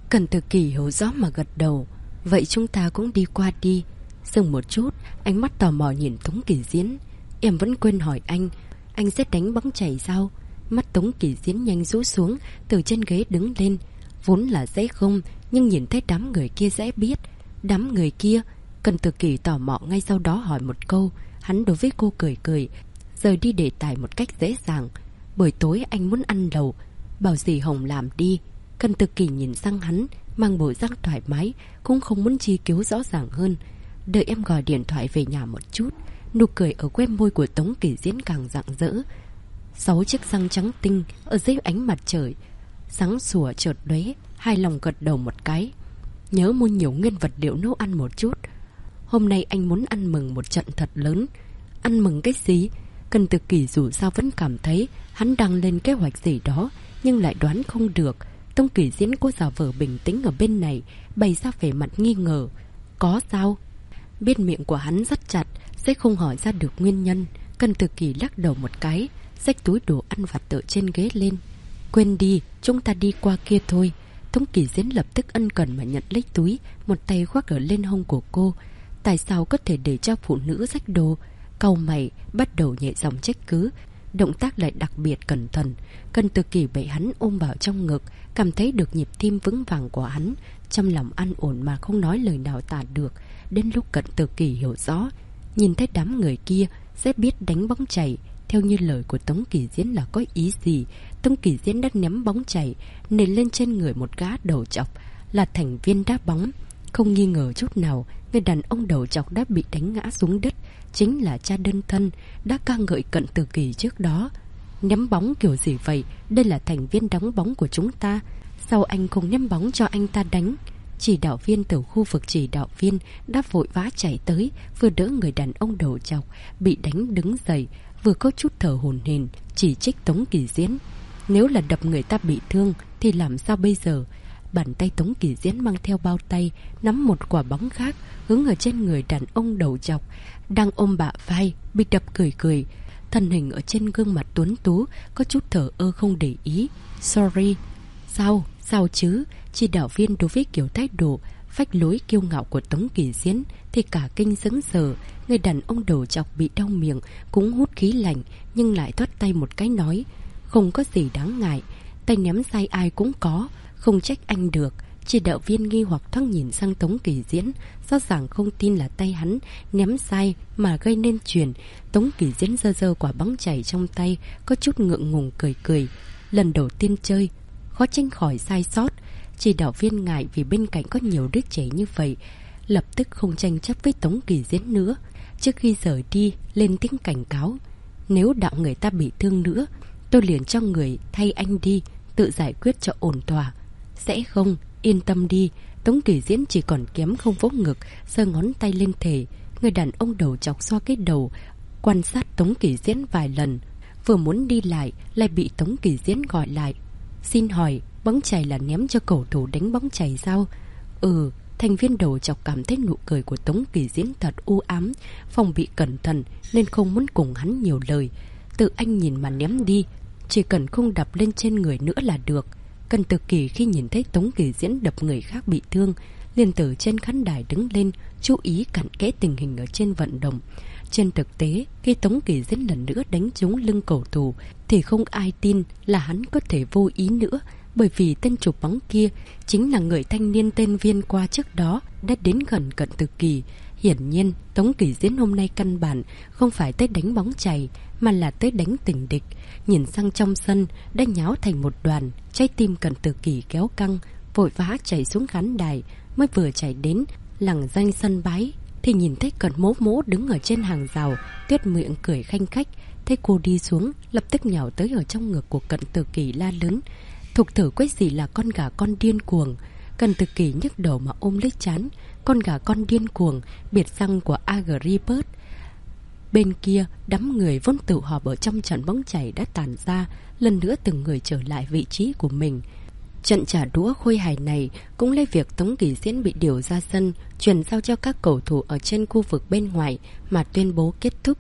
Cần Tử Kỳ hiểu rõ mà gật đầu. Vậy chúng ta cũng đi qua đi. Dừng một chút, ánh mắt tò mò nhìn Tống Kỳ Diễn. Em vẫn quên hỏi anh sẽ đánh bóng chảy sao? Mắt Tống Kỳ Diễn nhanh rũ xuống, từ trên ghế đứng lên. Vốn là dễ không, nhưng nhìn thấy đám người kia dễ biết. Đám người kia? Cần Tử Kỳ tò mò ngay sau đó hỏi một câu. Hắn đối với cô cười cười, rời đi đề tài một cách dễ dàng. Buổi tối anh muốn ăn lẩu, bảo dì Hồng làm đi. Cần Tử Kỳ nhìn sang hắn, mang bộ dạng thoải mái, cũng không muốn chi cứu rõ ràng hơn. Đợi em gọi điện thoại về nhà một chút. Nụ cười ở quê môi của Tống Kỳ Diễn càng rạng rỡ. 6 chiếc răng trắng tinh ở dưới ánh mặt trời sáng sủa chợt lóe. Hai lòng gật đầu một cái. Nhớ mua nhiều nguyên vật liệu nấu ăn một chút. Hôm nay anh muốn ăn mừng một trận thật lớn. Ăn mừng cái gì? Cần Tử Kỳ dù sao vẫn cảm thấy hắn đang lên kế hoạch gì đó, nhưng lại đoán không được. Tống Kỳ Diễn cố giả vờ bình tĩnh ở bên này, bày ra vẻ mặt nghi ngờ. Có sao? Biết miệng của hắn rất chặt, sẽ không hỏi ra được nguyên nhân. Cần Tử Kỳ lắc đầu một cái, xách túi đồ ăn vặt ở trên ghế lên. Quên đi, chúng ta đi qua kia thôi. Tống Kỳ Diễn lập tức ân cần mà nhận lấy túi, một tay khoác ở lên hông của cô. Tại sao có thể để cho phụ nữ xách đồ? Cau mày, bắt đầu nhẹ giọng trách cứ. Động tác lại đặc biệt cẩn thận. Cần Tử Kỳ bị hắn ôm vào trong ngực, cảm thấy được nhịp tim vững vàng của hắn, trong lòng an ổn mà không nói lời nào tả được. Đến lúc Cận Tử Kỳ hiểu rõ, nhìn thấy đám người kia sẽ biết đánh bóng chày. Theo như lời của Tống Kỳ Diễn là có ý gì? Tống Kỳ Diễn đã ném bóng chày nện lên trên người một gã đầu trọc, là thành viên đá bóng. Không nghi ngờ chút nào, người đàn ông đầu trọc đã bị đánh ngã xuống đất chính là cha đơn thân đã ca ngợi Cận Tử Kỳ trước đó. Ném bóng kiểu gì vậy? Đây là thành viên đóng bóng của chúng ta, sao anh không ném bóng cho anh ta đánh? Chỉ đạo viên từ khu vực chỉ đạo viên đã vội vã chạy tới, vừa đỡ người đàn ông đầu trọc bị đánh đứng dậy, vừa có chút thở hổn hển chỉ trích Tống Kỳ Diễn. Nếu là đập người ta bị thương thì làm sao bây giờ? Bàn tay Tống Kỳ Diễn mang theo bao tay, nắm một quả bóng khác hướng ở trên người đàn ông đầu trọc đang ôm bả vai bị đập cười cười. Thân hình ở trên gương mặt tuấn tú có chút thờ ơ không để ý. Sorry. Sao chứ? Chỉ đạo viên đối với kiểu thái độ phách lối kiêu ngạo của Tống Kỳ Diễn thì cả kinh sững sờ. Người đàn ông đầu trọc bị đau miệng cũng hút khí lạnh, nhưng lại thoát tay một cái nói: không có gì đáng ngại, tay ném sai ai cũng có, không trách anh được. Chỉ đạo viên nghi hoặc thoáng nhìn sang Tống Kỳ Diễn, rõ ràng không tin là tay hắn ném sai mà gây nên chuyện. Tống Kỳ Diễn giơ giơ quả bóng chày trong tay, có chút ngượng ngùng cười cười. Lần đầu tiên chơi, khó tránh khỏi sai sót. Chỉ đạo viên ngại vì bên cạnh có nhiều đứa trẻ như vậy, lập tức không tranh chấp với Tống Kỳ Diễn nữa. Trước khi rời đi, lên tiếng cảnh cáo: nếu đạo người ta bị thương nữa, tôi liền cho người thay anh đi, tự giải quyết cho ổn thỏa. Sẽ không, yên tâm đi. Tống Kỳ Diễn chỉ còn kém không vỗ ngực, giơ ngón tay lên thề. Người đàn ông đầu chọc xoa cái đầu, quan sát Tống Kỳ Diễn vài lần, vừa muốn đi lại bị Tống Kỳ Diễn gọi lại. Xin hỏi, bóng chày là ném cho cầu thủ đánh bóng chày sao? Ừ. Thành viên đầu chọc cảm thấy nụ cười của Tống Kỳ Diễn thật u ám, phòng bị cẩn thận nên không muốn cùng hắn nhiều lời. Tự anh nhìn mà ném đi, chỉ cần không đập lên trên người nữa là được. Cần Tử Kỳ khi nhìn thấy Tống Kỳ Diễn đập người khác bị thương, liền từ trên khán đài đứng lên, chú ý cặn kẽ tình hình ở trên vận động. Trên thực tế, khi Tống Kỳ Diễn lần nữa đánh trúng lưng cầu thủ thì không ai tin là hắn có thể vô ý nữa, bởi vì tên chụp bóng kia chính là người thanh niên tên Viên qua trước đó đã đến gần Cận Tử Kỳ. Hiển nhiên, Tống Kỳ Diễn hôm nay căn bản không phải tới đánh bóng chày, mà là tới đánh tình địch. Nhìn sang trong sân đã nháo thành một đoàn, trái tim Cận Tử Kỳ kéo căng, vội vã chạy xuống khán đài. Mới vừa chạy đến lẳng danh sân bái thì nhìn thấy Cận Mỗ Mỗ đứng ở trên hàng rào, tuyết miệng cười khanh khách. Thấy cô đi xuống, lập tức nhào tới ở trong ngực của Cận Tử Kỳ la lớn: Thục thử quét gì là con gà con điên cuồng. Cận Tử Kỳ nhức đầu mà ôm lấy trán. Con gà con điên cuồng, biệt danh của Agripus. Bên kia, đám người vốn tự họp ở trong trận bóng chày đã tàn ra, lần nữa từng người trở lại vị trí của mình. Trận trả đũa khôi hài này cũng lấy việc Tống Kỳ Diễn bị điều ra sân, chuyển giao cho các cầu thủ ở trên khu vực bên ngoài mà tuyên bố kết thúc.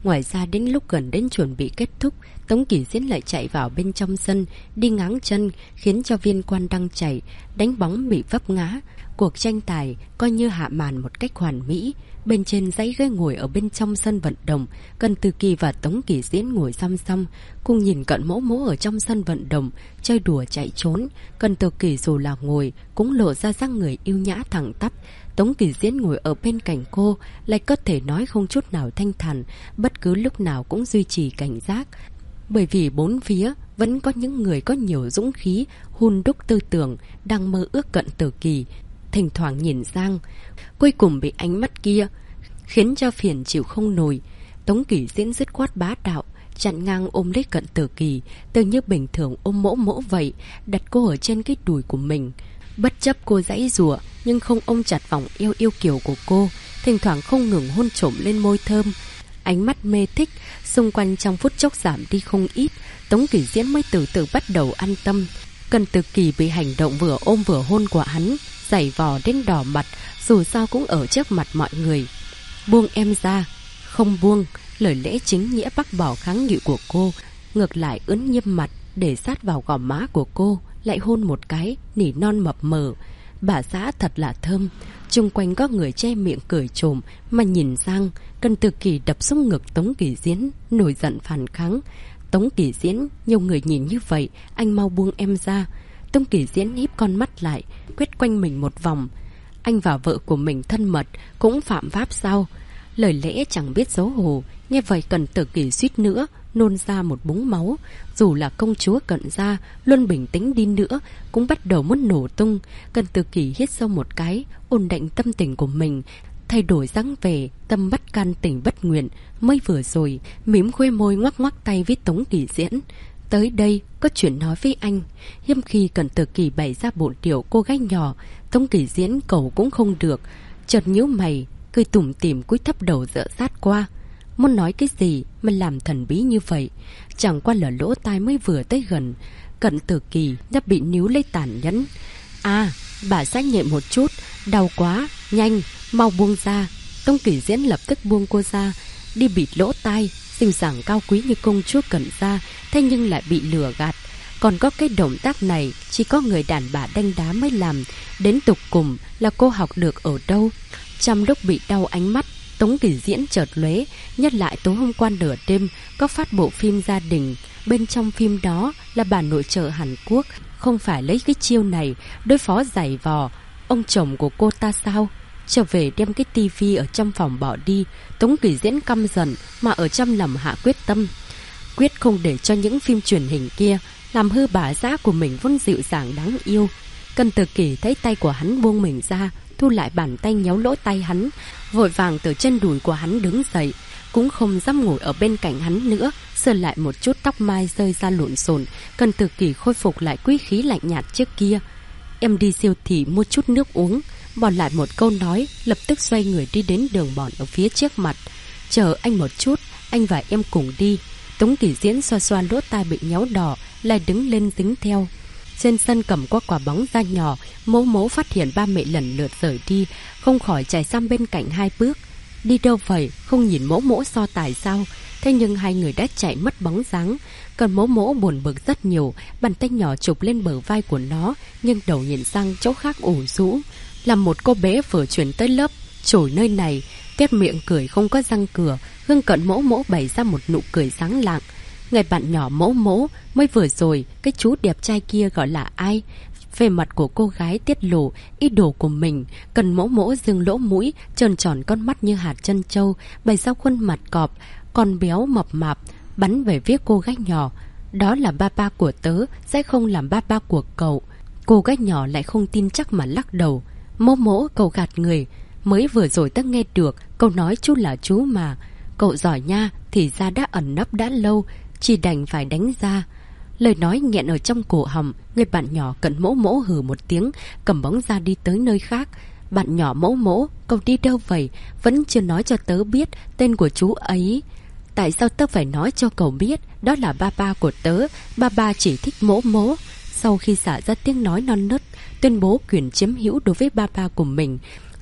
Ngoài ra đến lúc gần đến chuẩn bị kết thúc, Tống Kỳ Diễn lại chạy vào bên trong sân, đi ngáng chân, khiến cho viên quan đang chạy, đánh bóng bị vấp ngã. Cuộc tranh tài coi như hạ màn một cách hoàn mỹ. Bên trên dãy ghế ngồi ở bên trong sân vận động, Cận Từ Kỳ và Tống Kỳ Diễn ngồi song song, cùng nhìn Cận Mỗ Mỗ ở trong sân vận động chơi đùa chạy trốn. Cận Từ Kỳ dù là ngồi cũng lộ ra dáng người yêu nhã thẳng tắp. Tống Kỳ Diễn ngồi ở bên cạnh cô lại có thể nói không chút nào thanh thản, bất cứ lúc nào cũng duy trì cảnh giác. Bởi vì bốn phía vẫn có những người có nhiều dũng khí, hun đúc tư tưởng, đang mơ ước Cận Từ Kỳ. Thỉnh thoảng nhìn sang, cuối cùng bị ánh mắt kia khiến cho phiền chịu không nổi. Tống Kỳ Diễn dứt khoát bá đạo, chặn ngang ôm lấy Cận Từ Kỳ, tự như bình thường ôm Mỗ Mỗ vậy, đặt cô ở trên cái đùi của mình. Bất chấp cô giãy giụa, nhưng không ôm chặt vòng eo yêu kiều của cô, thỉnh thoảng không ngừng hôn trộm lên môi thơm. Ánh mắt mê thích xung quanh trong phút chốc giảm đi không ít. Tống Kỳ Diễn mới từ từ bắt đầu an tâm. Cận Từ Kỳ bị hành động vừa ôm vừa hôn của hắn giày vò đến đỏ mặt, dù sao cũng ở trước mặt mọi người. Buông em ra. Không buông. Lời lẽ chính nghĩa bác bỏ kháng nghị của cô, ngược lại ướn nghiêm mặt, để sát vào gò má của cô, lại hôn một cái, nỉ non mập mờ. Bà xã thật là thơm. Chung quanh có người che miệng cười trồm mà nhìn sang. Cận Từ Kỳ đập xuống ngực Tống Kỳ Diễn, nổi giận phản kháng. Tống Kỳ Diễn, nhiều người nhìn như vậy, anh mau buông em ra. Tống Kỳ Diễn híp con mắt lại, quét quanh mình một vòng. Anh và vợ của mình thân mật, cũng phạm pháp sao? Lời lẽ chẳng biết xấu hổ. Nghe vậy Cận Từ Kỳ suýt nữa nôn ra một búng máu. Dù là công chúa Cận gia, luôn bình tĩnh đi nữa, cũng bắt đầu muốn nổ tung. Cận Từ Kỳ hít sâu một cái, ổn định tâm tình của mình, thay đổi dáng vẻ, tâm bất can tình bất nguyện. Mới vừa rồi, mím khuê môi ngoắc ngoắc tay với Tống Kỳ Diễn. Tới đây, có chuyện nói với anh. Hiếm khi Cận Từ Kỳ bày ra bộ tiểu cô gái nhỏ, Tống Kỳ Diễn cầu cũng không được. Chợt nhíu mày, cười tủm tỉm cúi thấp đầu dựa sát qua. Muốn nói cái gì mà làm thần bí như vậy? Chẳng qua là lỗ tai mới vừa tới gần, Cận Từ Kỳ đã bị níu lấy tàn nhẫn. À, bà xã nhẹ một chút, đau quá, nhanh, mau buông ra. Tống Kỳ Diễn lập tức buông cô ra, đi bịt lỗ tai. Dịu dàng cao quý như công chúa Cận gia, thế nhưng lại bị lừa gạt. Còn có cái động tác này chỉ có người đàn bà đanh đá mới làm. Đến tục cùng là cô học được ở đâu? Trong lúc bị đau ánh mắt, Tống Kỳ Diễn chợt lóe, nhắc lại tối hôm qua nửa đêm có phát bộ phim gia đình. Bên trong phim đó là bà nội trợ Hàn Quốc, không phải lấy cái chiêu này đối phó giày vò ông chồng của cô ta sao? Trở về đem cái tivi ở trong phòng bỏ đi. Tống Kỳ Diễn căm giận mà ở trong lòng hạ quyết tâm, quyết không để cho những phim truyền hình kia làm hư bà xã của mình vốn dịu dàng đáng yêu. Cận Từ Kỳ thấy tay của hắn buông mình ra, thu lại bàn tay nhéo lỗ tay hắn, vội vàng từ chân đùi của hắn đứng dậy, cũng không dám ngồi ở bên cạnh hắn nữa, sờ lại một chút tóc mai rơi ra lộn xộn. Cận Từ Kỳ khôi phục lại quý khí lạnh nhạt trước kia. Em đi siêu thị mua chút nước uống. Bỏ lại một câu nói, lập tức xoay người đi đến đường mòn ở phía trước mặt. Chờ anh một chút, anh và em cùng đi. Tống Kỳ Diễn xoa xoa lỗ tai bị nhéo đỏ, lại đứng lên dính theo. Trên sân cầm qua quả bóng ra nhỏ, Mỗ Mỗ phát hiện ba mẹ lần lượt rời đi, không khỏi chạy sang bên cạnh hai bước. Đi đâu vậy, không nhìn Mỗ Mỗ so tài sao? Thế nhưng hai người đã chạy mất bóng dáng. Còn Mỗ Mỗ buồn bực rất nhiều, bàn tay nhỏ chụp lên bờ vai của nó, nhưng đầu nhìn sang chỗ khác ủ rũ. Là một cô bé vừa chuyển tới lớp, trồi nơi này, tét miệng cười không có răng cửa. Gương Cận Mỗ Mỗ bày ra một nụ cười sáng lạng. Người bạn nhỏ Mỗ Mỗ, mới vừa rồi cái chú đẹp trai kia gọi là ai? Về mặt của cô gái tiết lộ ý đồ của mình. Cận Mỗ Mỗ dương lỗ mũi, tròn tròn con mắt như hạt trân châu, bày ra khuôn mặt cọp, con béo mập mạp, bắn về phía cô gái nhỏ. Đó là ba ba của tớ, sẽ không làm ba ba của cậu. Cô gái nhỏ lại không tin chắc mà lắc đầu. Mỗ Mỗ, cậu gạt người. Mới vừa rồi tớ nghe được cậu nói chú là chú mà. Cậu giỏi nha, thì ra đã ẩn nấp đã lâu, chỉ đành phải đánh ra. Lời nói nghẹn ở trong cổ họng. Người bạn nhỏ Cận Mỗ Mỗ hừ một tiếng, cầm bóng ra đi tới nơi khác. Bạn nhỏ Mỗ Mỗ, cậu đi đâu vậy? Vẫn chưa nói cho tớ biết tên của chú ấy. Tại sao tớ phải nói cho cậu biết? Đó là ba ba của tớ. Ba ba chỉ thích Mỗ Mỗ. Sau khi xả ra tiếng nói non nớt, tuyên bố quyền chiếm hữu đối với ba ba của mình,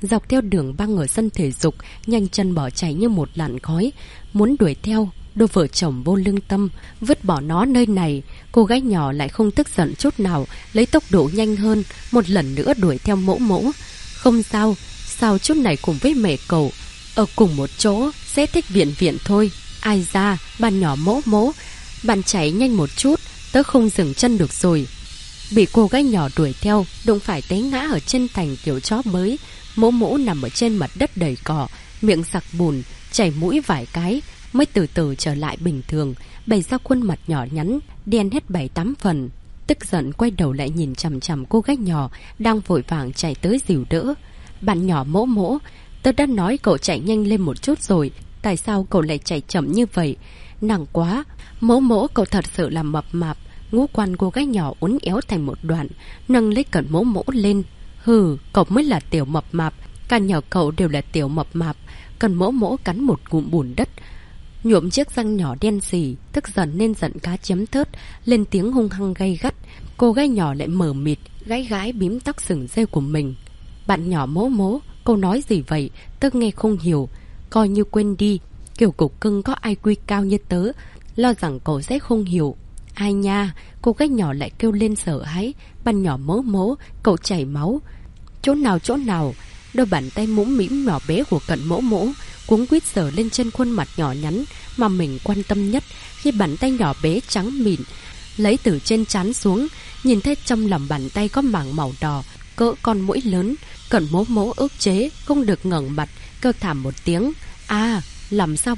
dọc theo đường băng ở sân thể dục, nhanh chân bỏ chạy như một làn khói, muốn đuổi theo. Đôi vợ chồng vô lương tâm, vứt bỏ nó nơi này. Cô gái nhỏ lại không tức giận chút nào, lấy tốc độ nhanh hơn, một lần nữa đuổi theo mỗ mỗ. Không sao, sao chút này cùng với mẹ cậu, ở cùng một chỗ, sẽ thích viện viện thôi. Ai ra, bạn nhỏ mỗ mỗ, bạn chạy nhanh một chút, tớ không dừng chân được rồi. Bị cô gái nhỏ đuổi theo, đụng phải té ngã ở trên thành kiểu chó mới. Mỗ mỗ nằm ở trên mặt đất đầy cỏ, miệng sặc bùn, chảy mũi vài cái, mới từ từ trở lại bình thường, bày ra khuôn mặt nhỏ nhắn, đen hết 7-8 phần. Tức giận quay đầu lại nhìn chằm chằm cô gái nhỏ đang vội vàng chạy tới dìu đỡ. Bạn nhỏ mỗ mỗ, tớ đã nói cậu chạy nhanh lên một chút rồi, tại sao cậu lại chạy chậm như vậy? Nặng quá, mỗ mỗ cậu thật sự là mập mạp. Ngũ quan cô gái nhỏ uốn éo thành một đoạn, nâng lấy cẩn mỗ mỗ lên. Hừ, cậu mới là tiểu mập mạp, cả nhỏ cậu đều là tiểu mập mạp. Cẩn mỗ mỗ cắn một ngụm bùn đất, nhuộm chiếc răng nhỏ đen xì, tức giận nên giận cá chém thớt, lên tiếng hung hăng gay gắt. Cô gái nhỏ lại mờ mịt, gái gái bím tóc sừng rêu của mình. Bạn nhỏ mỗ mỗ, cô nói gì vậy? Tớ nghe không hiểu. Coi như quên đi, kiểu cục cưng có IQ cao như tớ, lo rằng cậu sẽ không hiểu. Ai nha, cô gái nhỏ lại kêu lên sợ hãi. Bạn nhỏ mỗ mỗ, cậu chảy máu. Chỗ nào? Đôi bàn tay mũm mĩm nhỏ bé của cận mỗ mỗ cuống quýt sờ lên trên khuôn mặt nhỏ nhắn mà mình quan tâm nhất. Khi bàn tay nhỏ bé trắng mịn lấy từ trên trán xuống, nhìn thấy trong lòng bàn tay có mảng màu đỏ cỡ con muỗi lớn. Cận mỗ mỗ ức chế không được ngẩng mặt, kêu thảm một tiếng. À, làm sao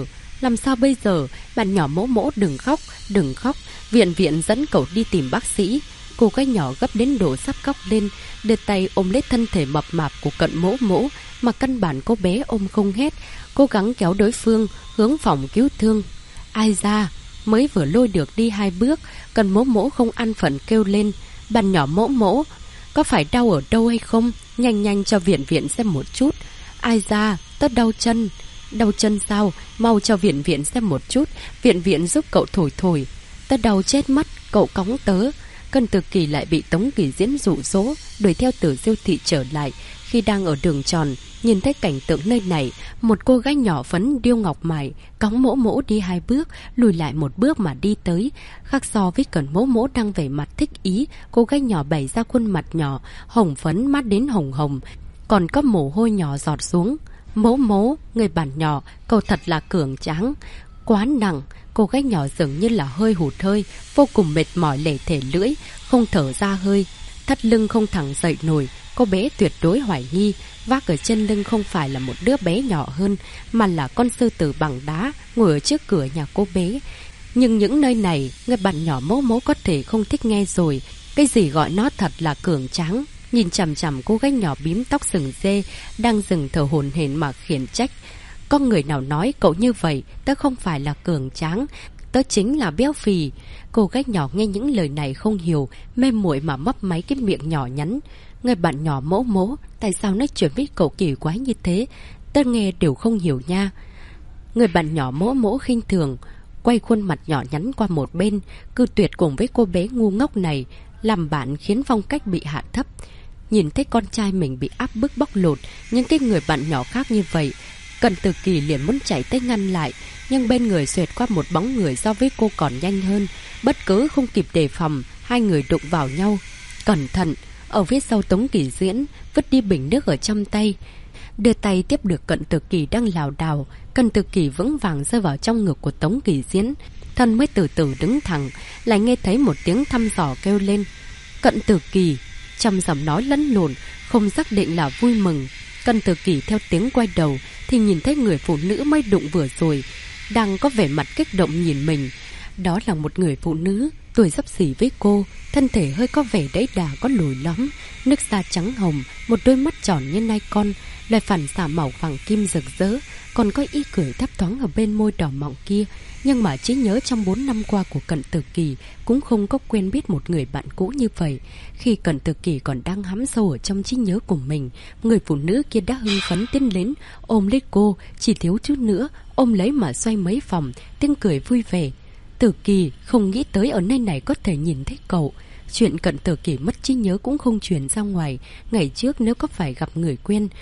bây giờ? Bạn nhỏ mỗ mỗ đừng khóc, viện dẫn cậu đi tìm bác sĩ. Cô gái nhỏ gấp đến độ sắp khóc lên, đưa tay ôm lấy thân thể mập mạp của cận mỗ mỗ, mà căn bản cô bé ôm không hết, cố gắng kéo đối phương hướng phòng cứu thương. Ai ra, mới vừa lôi được đi 2 bước, cận mỗ mỗ không ăn phận kêu lên. Bạn nhỏ mỗ mỗ, có phải đau ở đâu hay không? Nhanh cho viện xem một chút. Ai ra, tớ đau chân. Đau chân sao? Mau cho viện xem một chút, viện giúp cậu thổi. Tớ đau chết mất, cậu cõng tớ. Cân Từ Kỳ lại bị Tống Kỳ Diễn dụ dỗ đuổi theo từ siêu thị trở lại. Khi đang ở đường tròn, nhìn thấy cảnh tượng nơi này, một cô gái nhỏ phấn điêu ngọc mài cõng mỗ mỗ đi 2 bước, lùi lại 1 bước mà đi tới. Khác so với Cẩn mỗ mỗ đang vẻ mặt thích ý, cô gái nhỏ bày ra khuôn mặt nhỏ, hồng phấn mắt đến hồng, còn có mồ hôi nhỏ giọt xuống. Mỗ mỗ, người bạn nhỏ, cậu thật là cường tráng. Quá nặng, cô gái nhỏ dường như là hơi hụt hơi, vô cùng mệt mỏi lể thể lưỡi, không thở ra hơi, thắt lưng không thẳng dậy nổi. Cô bé tuyệt đối hoài nghi vác ở trên lưng không phải là một đứa bé nhỏ hơn, mà là con sư tử bằng đá ngồi ở trước cửa nhà cô bé. Nhưng những nơi này, người bạn nhỏ mỗ mỗ có thể không thích nghe rồi. Cái gì gọi nó thật là cường tráng? Nhìn chằm chằm cô gái nhỏ bím tóc sừng dê đang dừng thở hổn hển mà khiển trách. Có người nào nói cậu như vậy? Tớ không phải là cường tráng, tớ chính là béo phì. Cô gái nhỏ nghe những lời này không hiểu, mê muội mà mấp máy cái miệng nhỏ nhắn. Người bạn nhỏ mỗ mỗ, tại sao nói chuyện với cậu kỳ quái như thế? Tớ nghe đều không hiểu nha. Người bạn nhỏ mỗ mỗ khinh thường, quay khuôn mặt nhỏ nhắn qua một bên, cư tuyệt cùng với cô bé ngu ngốc này. Làm bạn khiến phong cách bị hạ thấp. Nhìn thấy con trai mình bị áp bức bóc lột, những cái người bạn nhỏ khác như vậy, Cận Từ Kỳ liền muốn chạy tới ngăn lại, nhưng bên người xoẹt qua một bóng người so với cô còn nhanh hơn. Bất cứ không kịp đề phòng, hai người đụng vào nhau. Cẩn thận! Ở phía sau Tống Kỳ Diễn vứt đi bình nước ở trong tay, đưa tay tiếp được Cận Từ Kỳ đang lảo đảo. Cận Từ Kỳ vững vàng rơi vào trong ngực của Tống Kỳ Diễn, thân mới từ từ đứng thẳng. Lại nghe thấy một tiếng thăm dò kêu lên. Cận Từ Kỳ! Trong giọng nói lẫn lộn, không xác định là vui mừng. Cận Từ Kỳ theo tiếng quay đầu thì nhìn thấy người phụ nữ mới đụng vừa rồi đang có vẻ mặt kích động nhìn mình. Đó là một người phụ nữ tuổi xấp xỉ với cô, thân thể hơi có vẻ đẫy đà, có lồi lõm, nước da trắng hồng, một đôi mắt tròn như nai con, lại phản xạ màu vàng kim rực rỡ, còn có ý cười thấp thoáng ở bên môi đỏ mọng kia. Nhưng mà trí nhớ trong 4 năm qua của Cận Từ Kỳ cũng không có quen biết một người bạn cũ như vậy. Khi Cận Từ Kỳ còn đang hắm sâu ở trong trí nhớ của mình, người phụ nữ kia đã hưng phấn tiến đến, ôm lấy cô, chỉ thiếu chút nữa, ôm lấy mà xoay mấy vòng, tiếng cười vui vẻ. Từ Kỳ không nghĩ tới ở nơi này có thể nhìn thấy cậu. Chuyện Cận Từ Kỳ mất trí nhớ cũng không truyền ra ngoài. Ngày trước nếu có phải gặp người quen,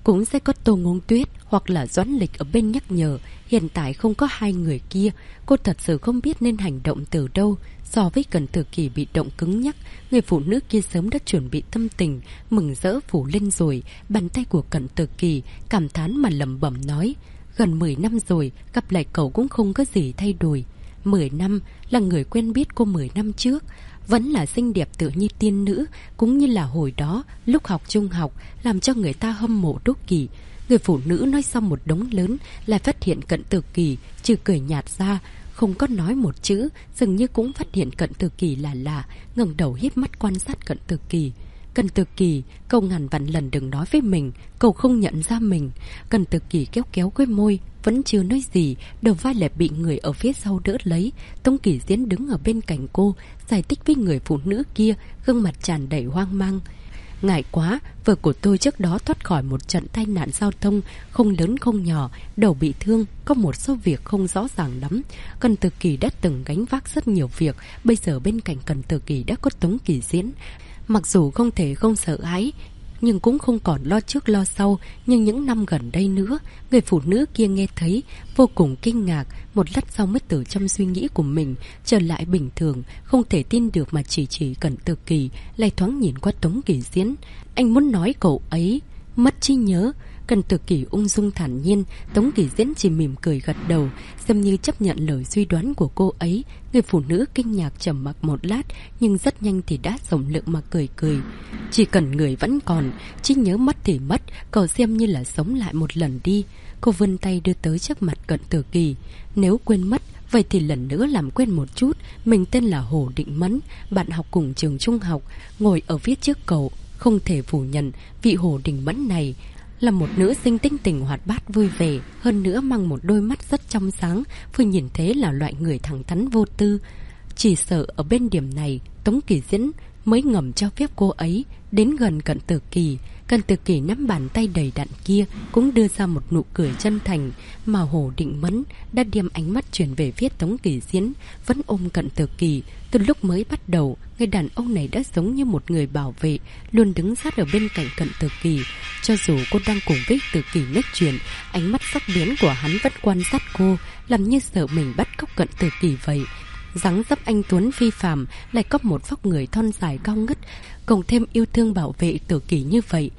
cũng sẽ có Tô Ngôn Tuyết hoặc là Doãn Lịch ở bên nhắc nhở. Hiện tại không có hai người kia, cô thật sự không biết nên hành động từ đâu. So với Cẩn Tử Kỳ bị động cứng nhắc, người phụ nữ kia sớm đã chuẩn bị tâm tình, mừng rỡ phủ lên rồi. Bàn tay của Cẩn Tử Kỳ cảm thán mà lẩm bẩm nói, gần 10 năm rồi, gặp lại cậu cũng không có gì thay đổi. 10 năm là người quen biết cô 10 năm trước, vẫn là xinh đẹp tự như tiên nữ, cũng như là hồi đó lúc học trung học, làm cho người ta hâm mộ đố kỵ. Người phụ nữ nói xong một đống lớn, lại phát hiện Cận Tử Kỳ trừ cười nhạt ra, không có nói một chữ, dường như cũng phát hiện Cận Tử Kỳ là lạ, ngẩng đầu híp mắt quan sát Cận Tử Kỳ. Cận Tử Kỳ, cậu ngàn vạn lần đừng nói với mình, cậu không nhận ra mình. Cận Tử Kỳ kéo kéo cái môi, vẫn chưa nói gì, đầu vai lại bị người ở phía sau đỡ lấy. Tống Kỳ Diễn đứng ở bên cạnh cô, giải thích với người phụ nữ kia, gương mặt tràn đầy hoang mang. Ngại quá, vợ của tôi trước đó thoát khỏi một trận tai nạn giao thông, không lớn không nhỏ, đầu bị thương, có một số việc không rõ ràng lắm. Cận Tử Kỳ đã từng gánh vác rất nhiều việc, bây giờ bên cạnh Cận Tử Kỳ đã có Tống Kỳ Diễn. Mặc dù không thể không sợ hãi, nhưng cũng không còn lo trước lo sau. Nhưng những năm gần đây nữa, người phụ nữ kia nghe thấy vô cùng kinh ngạc, một lát sau mới từ trong suy nghĩ của mình trở lại bình thường, không thể tin được mà chỉ Cận Tử Kỳ, lại thoáng nhìn qua Tống Kỳ Diễn. Anh muốn nói cậu ấy mất trí nhớ. Cận Tử Kỳ ung dung thản nhiên, Tống Kỳ Diễn chỉ mỉm cười gật đầu, xem như chấp nhận lời suy đoán của cô ấy. Người phụ nữ kinh ngạc trầm mặc một lát, nhưng rất nhanh thì đã rộng lượng mà cười cười. Chỉ cần người vẫn còn, trí nhớ mất thì mất, cậu xem như là sống lại một lần đi. Cô vươn tay đưa tới trước mặt Cận Tử Kỳ. Nếu quên mất, vậy thì lần nữa làm quen một chút. Mình tên là Hồ Định Mẫn, bạn học cùng trường trung học, ngồi ở phía trước cậu. Không thể phủ nhận, vị Hồ Định Mẫn này là một nữ sinh tính tình hoạt bát vui vẻ, hơn nữa mang một đôi mắt rất trong sáng, vừa nhìn thế là loại người thẳng thắn vô tư. Chỉ sợ ở bên điểm này, Tống Kỳ Diễn mới ngầm cho phép cô ấy đến gần Cận Tử Kỳ. Cận Tử Kỳ nắm bàn tay đầy đặn kia, cũng đưa ra một nụ cười chân thành, mà Hồ Định Mẫn đã đem ánh mắt chuyển về phía Tống Kỳ Diễn, vẫn ôm Cận Tử Kỳ. Từ lúc mới bắt đầu, người đàn ông này đã giống như một người bảo vệ, luôn đứng sát ở bên cạnh Cận Tử Kỳ. Cho dù cô đang cùng với Tử Kỳ nói chuyện, ánh mắt sắc bén của hắn vẫn quan sát cô, làm như sợ mình bắt cóc Cận Tử Kỳ vậy. Dáng dấp anh tuấn phi phàm, lại có một vóc người thon dài cao ngất, cộng thêm yêu thương bảo vệ Tử Kỳ như vậy,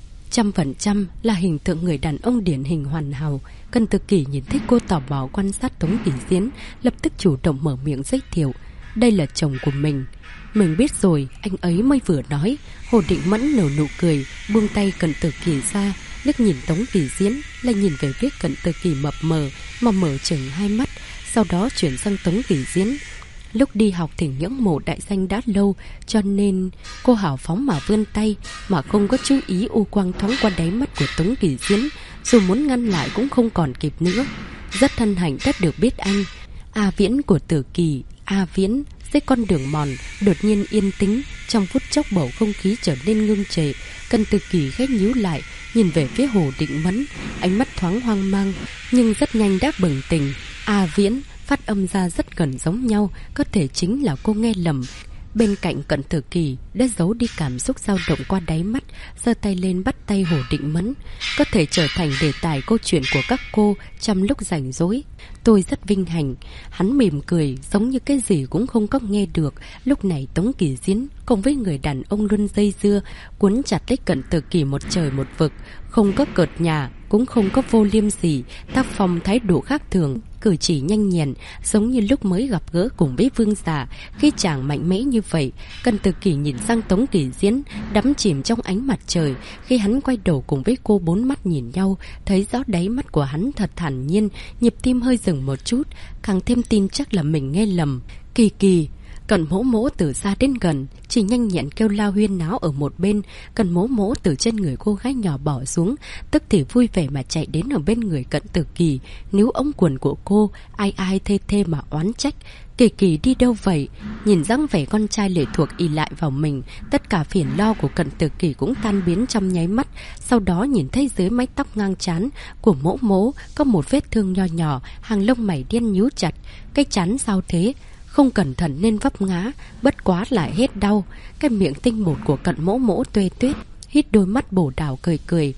100% là hình tượng người đàn ông điển hình hoàn hảo. Cận Tử Kỳ nhìn thấy cô tò mò quan sát Tống Kỳ Diễn, lập tức chủ động mở miệng giới thiệu, đây là chồng của mình. Mình biết rồi, anh ấy mới vừa nói. Hồ Định Mẫn nở nụ cười, buông tay Cận Tử Kỳ ra, liếc nhìn Tống Kỳ Diễn, lại nhìn về phía Cận Tử Kỳ mập mờ mà mở chừng hai mắt, sau đó chuyển sang Tống Kỳ Diễn. Lúc đi học thì ngưỡng mộ đại danh đã lâu, cho nên cô hào phóng mà vươn tay, mà không có chú ý u quang thoáng qua đáy mắt của Tống Kỳ Diễn. Dù muốn ngăn lại cũng không còn kịp nữa. Rất hân hạnh đã được biết anh. A Viễn của Tử Kỳ, A Viễn. Dưới con đường mòn đột nhiên yên tĩnh, trong phút chốc bầu không khí trở nên ngưng trệ. Cận Tử Kỳ khẽ nhíu lại, nhìn về phía Hồ Định Mẫn, ánh mắt thoáng hoang mang, nhưng rất nhanh đã bừng tỉnh. A Viễn, phát âm ra rất gần giống nhau, có thể chính là cô nghe lầm. Bên cạnh Cận Tử Kỳ đã giấu đi cảm xúc dao động qua đáy mắt, giơ tay lên bắt tay Hồ Định Mẫn. Có thể trở thành đề tài câu chuyện của các cô trong lúc rảnh rỗi, tôi rất vinh hạnh. Hắn mỉm cười, giống như cái gì cũng không có nghe được. Lúc này Tống Kỳ Diễn cùng với người đàn ông luôn dây dưa, cuốn chặt lấy Cận Tử Kỳ một trời một vực, không có cợt nhả, cũng không có vô liêm sỉ, tác phong thái độ khác thường, cử chỉ nhanh nhẹn, giống như lúc mới gặp gỡ cùng với vương giả. Khi chàng mạnh mẽ như vậy, Cận Tử Kỳ nhìn sang Tống Kỳ Diễn, đắm chìm trong ánh mặt trời. Khi hắn quay đầu cùng với cô, bốn mắt nhìn nhau, thấy rõ đáy mắt của hắn thật thản nhiên, nhịp tim hơi dừng một chút, càng thêm tin chắc là mình nghe lầm. Kỳ Kỳ. Cận Mỗ Mỗ từ xa đến gần, chỉ nhanh nhẹn kêu la huyên náo ở một bên. Cận Mỗ Mỗ từ trên người cô gái nhỏ bỏ xuống, tức thì vui vẻ mà chạy đến ở bên người Cận Tử Kỳ, níu ống quần của cô, ai ai thê thê mà oán trách. Kỳ Kỳ đi đâu vậy? Nhìn dáng vẻ con trai lệ thuộc ỷ lại vào mình, tất cả phiền lo của Cận Tử Kỳ cũng tan biến trong nháy mắt. Sau đó nhìn thấy dưới mái tóc ngang trán của Mỗ Mỗ có một vết thương nho nhỏ, hàng lông mày đen nhíu chặt. Cái trán sao thế? Không cẩn thận nên vấp ngã, bất quá lại hết đau. Cái miệng tinh bột của Cận Mỗ Mỗ tuê tuyết, hít đôi mắt bổ đảo cười cười.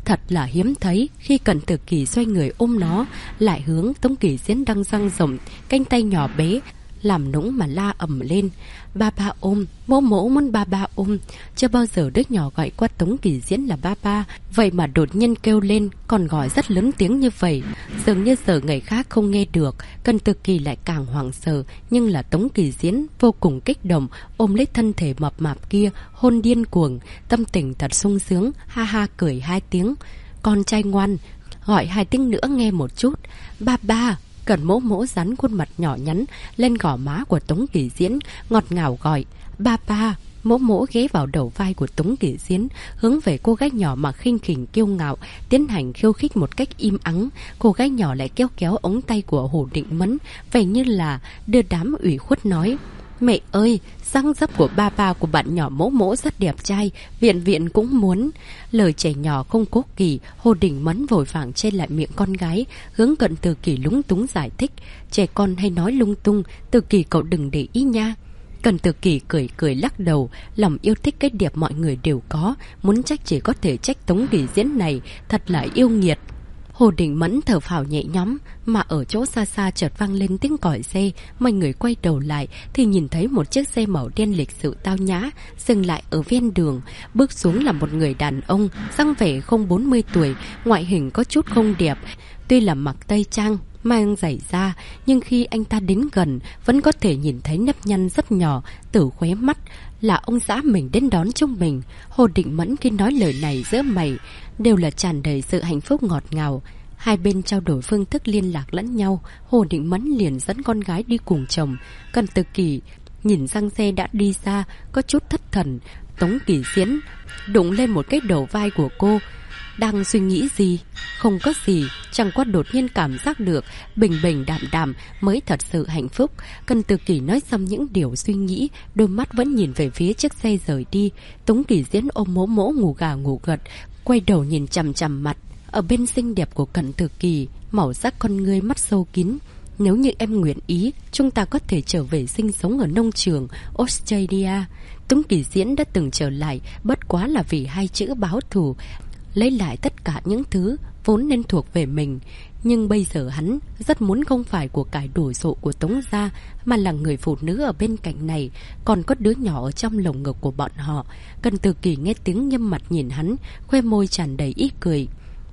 Thật là hiếm thấy khi Cận Tử Kỳ xoay người ôm nó, lại hướng Tống Kỳ Diễn đang dang rộng cánh tay nhỏ bé, làm nũng mà la ầm lên. Ba ba ôm, mỗ mỗ muốn ba ba ôm. Chưa bao giờ đứa nhỏ gọi qua Tống Kỳ Diễn là ba ba, vậy mà đột nhiên kêu lên, còn gọi rất lớn tiếng như vậy. Dường như giờ người khác không nghe được, Cận Tử Kỳ lại càng hoảng sợ. Nhưng là Tống Kỳ Diễn vô cùng kích động, ôm lấy thân thể mập mạp kia, hôn điên cuồng, tâm tình thật sung sướng, ha ha cười 2 tiếng. Con trai ngoan, gọi 2 tiếng nữa nghe một chút. Ba ba. Cận mỗ mỗ dán khuôn mặt nhỏ nhắn lên gò má của Tống Kỳ Diễn, ngọt ngào gọi ba ba. Mỗ mỗ ghé vào đầu vai của Tống Kỳ Diễn, hướng về cô gái nhỏ mà khinh khỉnh kiêu ngạo, tiến hành khiêu khích một cách im ắng. Cô gái nhỏ lại kéo kéo ống tay của Hồ Định Mẫn, vẻ như là đưa đám ủy khuất nói: Mẹ ơi, răng dấp của ba ba của bạn nhỏ mỗ mỗ rất đẹp trai, viện viện cũng muốn. Lời trẻ nhỏ không cố kỵ, Hồ Định Mẫn vội vàng che lại miệng con gái, hướng Cận Tử Kỳ lúng túng giải thích: Trẻ con hay nói lung tung, Tử Kỳ cậu đừng để ý nha. Cận Tử Kỳ cười cười lắc đầu, lòng yêu thích cái đẹp mọi người đều có, muốn trách chỉ có thể trách Tống Kỳ Diễn này, thật là yêu nghiệt. Hồ Định Mẫn thở phào nhẹ nhõm, mà ở chỗ xa xa chợt vang lên tiếng còi xe. Mọi người quay đầu lại thì nhìn thấy một chiếc xe màu đen lịch sự tao nhã dừng lại ở ven đường. Bước xuống là một người đàn ông, dáng vẻ không 40 tuổi, ngoại hình có chút không đẹp. Tuy là mặc tây trang, mang giày da, nhưng khi anh ta đến gần vẫn có thể nhìn thấy nếp nhăn rất nhỏ từ khóe mắt. Là ông xã mình đến đón chúng mình. Hồ Định Mẫn khi nói lời này giữa mày đều là tràn đầy sự hạnh phúc ngọt ngào. Hai bên trao đổi phương thức liên lạc lẫn nhau. Hồ Định Mẫn liền dẫn con gái đi cùng chồng. Cận Tử Kỳ nhìn sang xe đã đi xa, có chút thất thần. Tống Kỳ Diễn đụng lên một cái đầu vai của cô. Đang suy nghĩ gì? Không có gì, chẳng qua đột nhiên cảm giác được bình bình đạm đạm mới thật sự hạnh phúc. Cận Tử Kỳ nói xong những điều suy nghĩ, đôi mắt vẫn nhìn về phía chiếc xe rời đi. Tống Kỳ Diễn ôm mỗ mỗ ngủ gà ngủ gật, quay đầu nhìn chằm chằm mặt. Ở bên xinh đẹp của Cận Tử Kỳ, màu sắc con ngươi mắt sâu kín. Nếu như em nguyện ý, chúng ta có thể trở về sinh sống ở nông trường Australia. Tống Kỳ Diễn đã từng trở lại, bất quá là vì 2 chữ báo thù, lấy lại tất cả những thứ vốn nên thuộc về mình. Nhưng bây giờ hắn rất muốn không phải của cải đồ sộ của Tống gia, mà là người phụ nữ ở bên cạnh này, còn có đứa nhỏ ở trong lồng ngực của bọn họ. Cận Tử Kỳ nghe tiếng nhâm mặt nhìn hắn, khoe môi tràn đầy ý cười.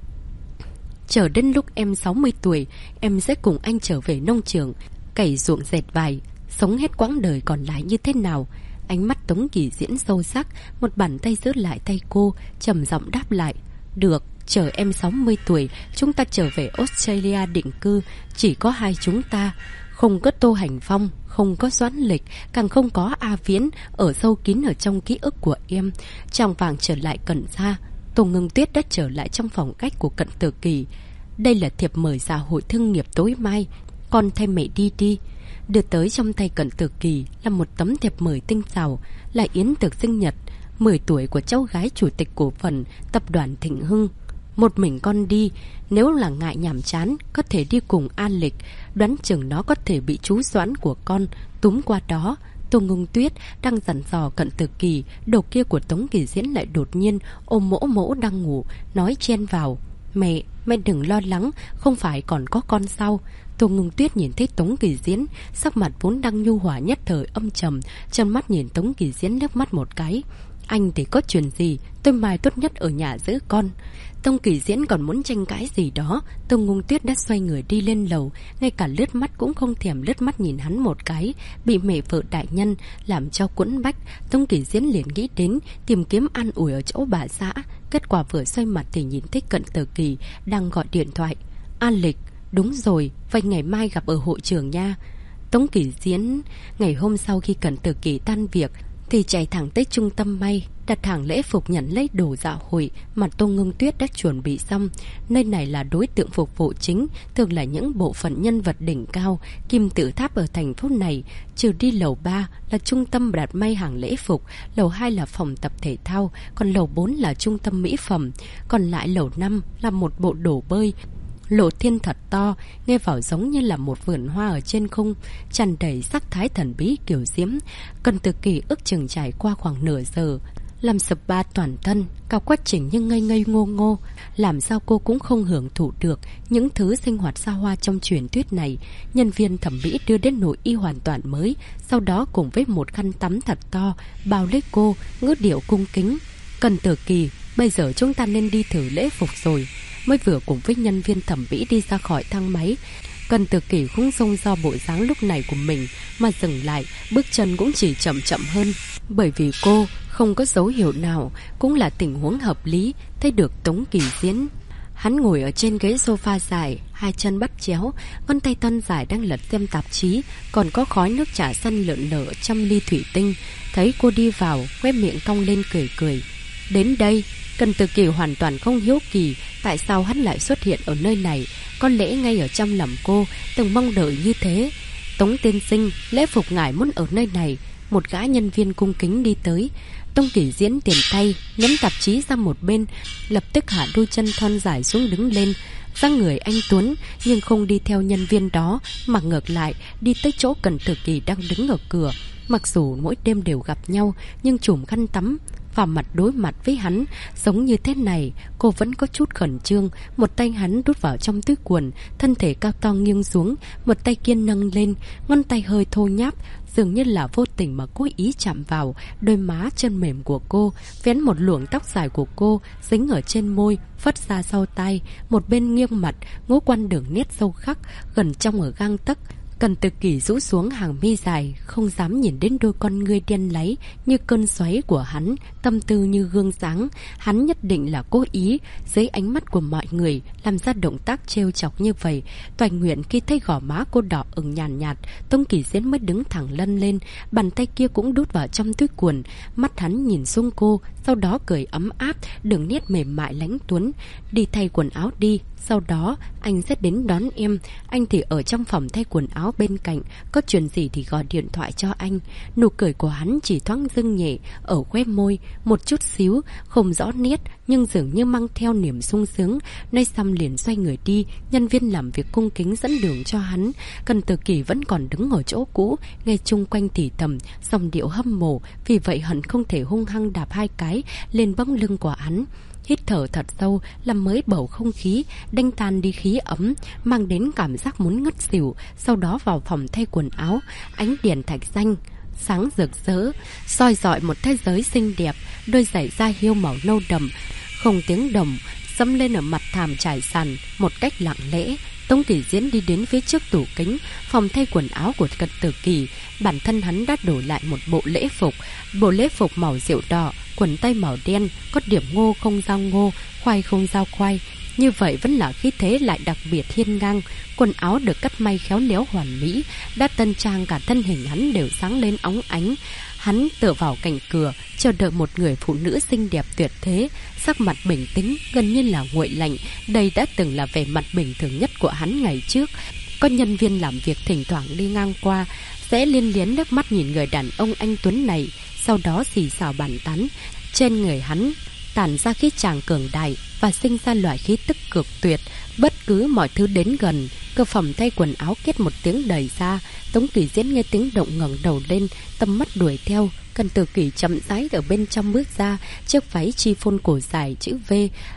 Chờ đến lúc em 60 tuổi, em sẽ cùng anh trở về nông trường, cày ruộng dệt vải, sống hết quãng đời còn lại như thế nào? Ánh mắt Tống Kỳ Diễn sâu sắc, một bàn tay giữ lại tay cô, trầm giọng đáp lại: Được, chờ em 60 tuổi, chúng ta trở về Australia định cư, chỉ có 2 chúng ta. Không có Tô Hành Phong, không có Doãn Lịch, càng không có A Viễn, ở sâu kín ở trong ký ức của em. Chàng vàng trở lại Cận gia. Tô Ngưng Tuyết đã trở lại trong phòng khách của Cận Tử Kỳ. Đây là thiệp mời dạ hội thương nghiệp tối mai, con thay mẹ đi đi. Đưa tới trong tay Cận Tử Kỳ là một tấm thiệp mời tinh xảo, là yến tiệc sinh nhật 10 tuổi của cháu gái chủ tịch cổ phần tập đoàn Thịnh Hưng. Một mình con đi, nếu là ngại nhàm chán, có thể đi cùng An Lịch, đoán chừng nó có thể bị chú Doãn của con túm qua đó. Tô Ngưng Tuyết đang dặn dò Cận Tử Kỳ, đầu kia của Tống Kỳ Diễn lại đột nhiên ôm mỗ mỗ đang ngủ, nói chen vào: Mẹ đừng lo lắng, không phải còn có con sao? Tô Ngưng Tuyết nhìn thấy Tống Kỳ Diễn, sắc mặt vốn đang nhu hòa nhất thời âm trầm, chân mắt nhìn Tống Kỳ Diễn nước mắt một cái. Anh thì có chuyện gì, tôi mai tốt nhất ở nhà giữ con. Tống Kỳ Diễn còn muốn tranh cãi gì đó, Tô Ngưng Tuyết đã xoay người đi lên lầu, ngay cả lướt mắt cũng không thèm lướt mắt nhìn hắn một cái, bị mẹ vợ đại nhân làm cho quẫn bách. Tống Kỳ Diễn liền nghĩ đến tìm kiếm an ủi ở chỗ bà xã, kết quả vừa xoay mặt thì nhìn thấy Cận Tử Kỳ đang gọi điện thoại. An Lịch, đúng rồi, vậy ngày mai gặp ở hội trường nha. Tống Kỳ Diễn ngày hôm sau khi Cận Tử Kỳ tan việc thì chạy thẳng tới trung tâm may, đặt hàng lễ phục nhận lấy đồ dạ hội mà Tô Ngưng Tuyết đã chuẩn bị xong. Nơi này là đối tượng phục vụ chính, thường là những bộ phận nhân vật đỉnh cao, kim tự tháp ở thành phố này. Trừ đi lầu 3 là trung tâm đặt may hàng lễ phục, lầu 2 là phòng tập thể thao, còn lầu 4 là trung tâm mỹ phẩm, còn lại lầu 5 là một bộ đồ bơi. Lộ thiên thật to, nghe vào giống như là một vườn hoa ở trên không, tràn đầy sắc thái thần bí kiểu diễm. Cận Tử Kỳ ước chừng trải qua khoảng nửa giờ làm sập ba toàn thân. Cao Quách Chỉnh nhưng ngây ngây ngô ngô, làm sao cô cũng không hưởng thụ được những thứ sinh hoạt xa hoa trong truyền thuyết này. Nhân viên thẩm mỹ đưa đến nội y hoàn toàn mới, sau đó cùng với một khăn tắm thật to bao lấy cô, ngữ điệu cung kính. Cần Tử Kỳ, bây giờ chúng ta nên đi thử lễ phục rồi. Mới vừa cùng với nhân viên thẩm mỹ đi ra khỏi thang máy, Cần Tử Kỳ cũng xông do bộ dáng lúc này của mình mà dừng lại, bước chân cũng chỉ chậm chậm hơn. Bởi vì cô không có dấu hiệu nào, cũng là tình huống hợp lý, thấy được Tống Kỳ Diễn. Hắn ngồi ở trên ghế sofa dài, hai chân bắt chéo, ngón tay thon dài đang lật xem tạp chí, còn có khói nước trà xanh lượn lờ trong ly thủy tinh. Thấy cô đi vào, khóe miệng cong lên cười cười. Đến đây, Cần Tử Kỳ hoàn toàn không hiếu kỳ tại sao hắn lại xuất hiện ở nơi này. Có lẽ ngay ở trong lòng cô từng mong đợi như thế. Tống tiên sinh, lễ phục ngài muốn ở nơi này. Một gã nhân viên cung kính đi tới. Tống Kỳ Diễn tiền tay, ném tạp chí ra một bên, lập tức hạ đôi chân thon dài xuống đứng lên. Dáng người anh tuấn, nhưng không đi theo nhân viên đó, mà ngược lại đi tới chỗ Cần Tử Kỳ đang đứng ở cửa. Mặc dù mỗi đêm đều gặp nhau, nhưng chùm khăn tắm và mặt đối mặt với hắn giống như thế này, cô vẫn có chút khẩn trương. Một tay hắn đút vào trong túi quần, thân thể cao to nghiêng xuống, một tay kia nâng lên, ngón tay hơi thô nháp, dường như là vô tình mà cố ý chạm vào đôi má chân mềm của cô, vén một luồng tóc dài của cô dính ở trên môi, phất ra sau tai. Một bên nghiêng mặt, ngũ quan đường nét sâu khắc, gần trong ở gang tấc. Cần Tử Kỳ rũ xuống hàng mi dài, không dám nhìn đến đôi con ngươi đen láy như cơn xoáy của hắn, tâm tư như gương sáng. Hắn nhất định là cố ý, dưới ánh mắt của mọi người, làm ra động tác trêu chọc như vậy. Toại Nguyện khi thấy gò má cô đỏ ửng nhàn nhạt, Tống Kỳ Diễn mới đứng thẳng lân lên, bàn tay kia cũng đút vào trong túi quần. Mắt hắn nhìn xuống cô, sau đó cười ấm áp, đường nét mềm mại lãnh tuấn. Đi thay quần áo đi, sau đó anh sẽ đến đón em. Anh thì ở trong phòng thay quần áo bên cạnh, có chuyện gì thì gọi điện thoại cho anh. Nụ cười của hắn chỉ thoáng dưng nhẹ ở khóe môi, một chút xíu, không rõ nét, nhưng dường như mang theo niềm sung sướng. Nói xong liền xoay người đi. Nhân viên làm việc cung kính dẫn đường cho hắn. Cần Tử Kỳ vẫn còn đứng ở chỗ cũ, nghe chung quanh thì thầm, dòng điệu hâm mộ, vì vậy hận không thể hung hăng đạp hai cái lên bóng lưng của hắn. Hít thở thật sâu, làm mới bầu không khí, đánh tan đi khí ấm, mang đến cảm giác muốn ngất xỉu. Sau đó vào phòng thay quần áo, ánh đèn thạch xanh sáng rực rỡ, soi rọi một thế giới xinh đẹp. Đôi giày da hiêu màu nâu đậm, không tiếng động, dẫm lên ở mặt thảm trải sàn một cách lặng lẽ. Tống Kỳ Diễn đi đến phía trước tủ kính, phòng thay quần áo của Cần Tử Kỳ. Bản thân hắn đã đổi lại một bộ lễ phục. Bộ lễ phục màu rượu đỏ, quần tây màu đen, có điểm ngô không giao ngô, khoai không giao khoai. Như vậy vẫn là khí thế lại đặc biệt hiên ngang. Quần áo được cắt may khéo léo hoàn mỹ, đã tân trang cả thân hình hắn đều sáng lên óng ánh. Hắn tựa vào cạnh cửa, chờ đợi một người phụ nữ xinh đẹp tuyệt thế, sắc mặt bình tĩnh, gần như là nguội lạnh. Đây đã từng là vẻ mặt bình thường nhất của hắn ngày trước. Có nhân viên làm việc thỉnh thoảng đi ngang qua, sẽ liên liến nước mắt nhìn người đàn ông anh tuấn này, sau đó xì xào bàn tán. Trên người hắn tản ra khí chàng cường đại và sinh ra loại khí tức cực tuyệt. Bất cứ mọi thứ đến gần, cửa phòng thay quần áo két một tiếng đẩy ra. Tống Kỳ Diễn nghe tiếng động ngẩng đầu lên, tầm mắt đuổi theo. Cần Tử Kỳ chậm rãi ở bên trong bước ra, chiếc váy chi phôn cổ dài chữ V,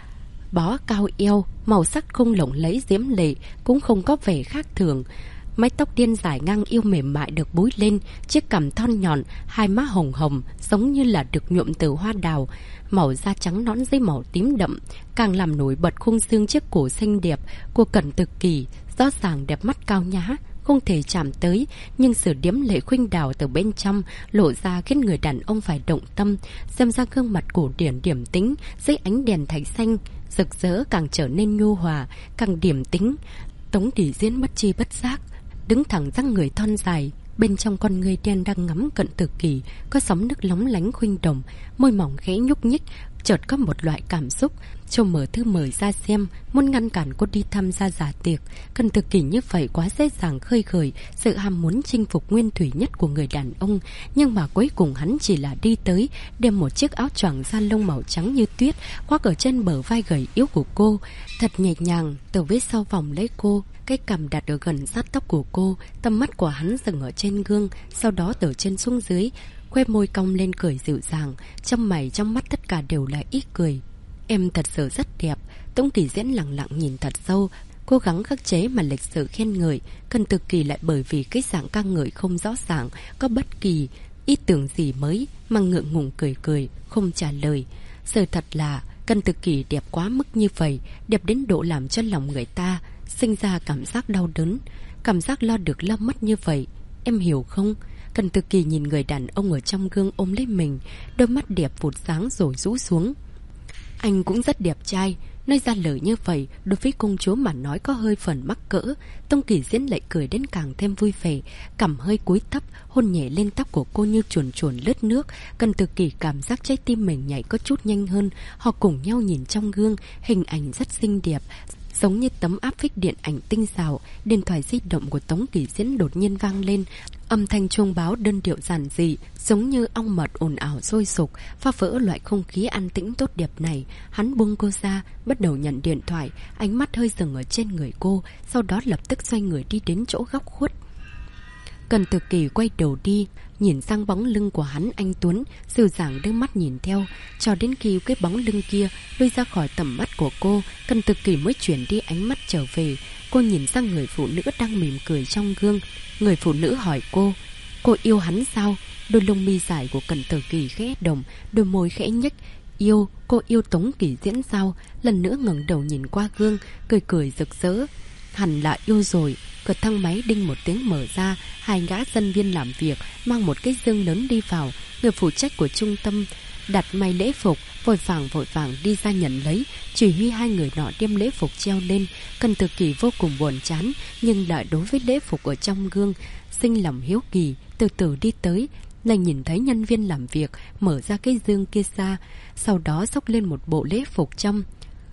bó cao eo, màu sắc không lộng lẫy diễm lệ, cũng không có vẻ khác thường. Mái tóc đen dài ngang yêu mềm mại được búi lên, chiếc cằm thon nhọn, hai má hồng hồng giống như là được nhuộm từ hoa đào. Màu da trắng nõn dưới màu tím đậm càng làm nổi bật khung xương chiếc cổ xinh đẹp của Cần Tử Kỳ. Rõ ràng đẹp mắt cao nhã, không thể chạm tới, nhưng sự điếm lệ khuynh đào từ bên trong lộ ra khiến người đàn ông phải động tâm. Xem ra gương mặt cổ điển điềm tĩnh dưới ánh đèn thạch xanh rực rỡ càng trở nên nhu hòa, càng điềm tĩnh. Tống Kỳ Diễn bất chi bất giác đứng thẳng dáng người thon dài, bên trong con người đen đang ngắm Cận Tử Kỳ có sóng nước lóng lánh khuynh đồng, môi mỏng khẽ nhúc nhích. Chợt có một loại cảm xúc, Châu mở thư mời ra xem, muốn ngăn cản cô đi tham gia giả tiệc. Cận Tử Kỳ như vậy quá dễ dàng khơi gợi sự ham muốn chinh phục nguyên thủy nhất của người đàn ông, nhưng mà cuối cùng hắn chỉ là đi tới, đem một chiếc áo choàng da lông màu trắng như tuyết khoác ở trên bờ vai gầy yếu của cô, thật nhẹ nhàng từ phía sau vòng lấy cô, cái cằm đặt ở gần sát tóc của cô. Tầm mắt của hắn dừng ở trên gương, sau đó từ trên xuống dưới khoe môi cong lên cười dịu dàng, trong mày trong mắt tất cả đều là ý cười. Em thật sự rất đẹp. Tống Kỳ Diễn lặng lặng nhìn thật sâu, cố gắng khắc chế mà lịch sự khen ngợi. Cần Từ Kỳ lại bởi vì cái dạng ca ngợi không rõ ràng, có bất kỳ ý tưởng gì mới mà ngượng ngùng cười cười, không trả lời. Sự thật là Cần Từ Kỳ đẹp quá mức như vậy, đẹp đến độ làm cho lòng người ta sinh ra cảm giác đau đớn, cảm giác lo được lo mất như vậy. Em hiểu không? Cần Từ Kỳ nhìn người đàn ông ở trong gương ôm lấy mình, đôi mắt đẹp vụt sáng rồi rũ xuống. Anh cũng rất đẹp trai. Nói ra lời như vậy, đối với công chúa mà nói có hơi phần mắc cỡ. Tống Kỳ Diễn lại cười đến càng thêm vui vẻ, cằm hơi cúi thấp, hôn nhẹ lên tóc của cô như chuồn chuồn lướt nước. Cần Từ Kỳ cảm giác trái tim mình nhảy có chút nhanh hơn. Họ cùng nhau nhìn trong gương, hình ảnh rất xinh đẹp, giống như tấm áp phích điện ảnh tinh xảo. Điện thoại di động của Tống Kỳ Diễn đột nhiên vang lên, âm thanh chuông báo đơn điệu giản dị, giống như ong mật ồn ào sôi sục, phá vỡ loại không khí an tĩnh tốt đẹp này. Hắn buông cô ra, bắt đầu nhận điện thoại, ánh mắt hơi dừng ở trên người cô, sau đó lập tức xoay người đi đến chỗ góc khuất. Cần Từ Kỳ quay đầu đi, nhìn sang bóng lưng của hắn anh Tuấn, dịu dàng đưa mắt nhìn theo, cho đến khi cái bóng lưng kia lui ra khỏi tầm mắt của cô, Cần Từ Kỳ mới chuyển đi ánh mắt trở về. Cô nhìn sang người phụ nữ đang mỉm cười trong gương. Người phụ nữ hỏi cô yêu hắn sao? Đôi lông mi dài của Cần Từ Kỳ khẽ động, đôi môi khẽ nhếch. Yêu, cô yêu Tống Kỳ Diễn sao? Lần nữa ngẩng đầu nhìn qua gương, cười cười rực rỡ. Hẳn là yêu rồi. Cửa thang máy đinh một tiếng mở ra, hai gã nhân viên làm việc mang một cái dương lớn đi vào. Người phụ trách của trung tâm đặt may lễ phục vội vàng đi ra nhận lấy, chỉ huy hai người nọ đem lễ phục treo lên. Cần Từ Kỳ vô cùng buồn chán, nhưng lại đối với lễ phục ở trong gương sinh lòng hiếu kỳ, từ từ đi tới, lại nhìn thấy nhân viên làm việc mở ra cái dương kia ra, sau đó xốc lên một bộ lễ phục trong.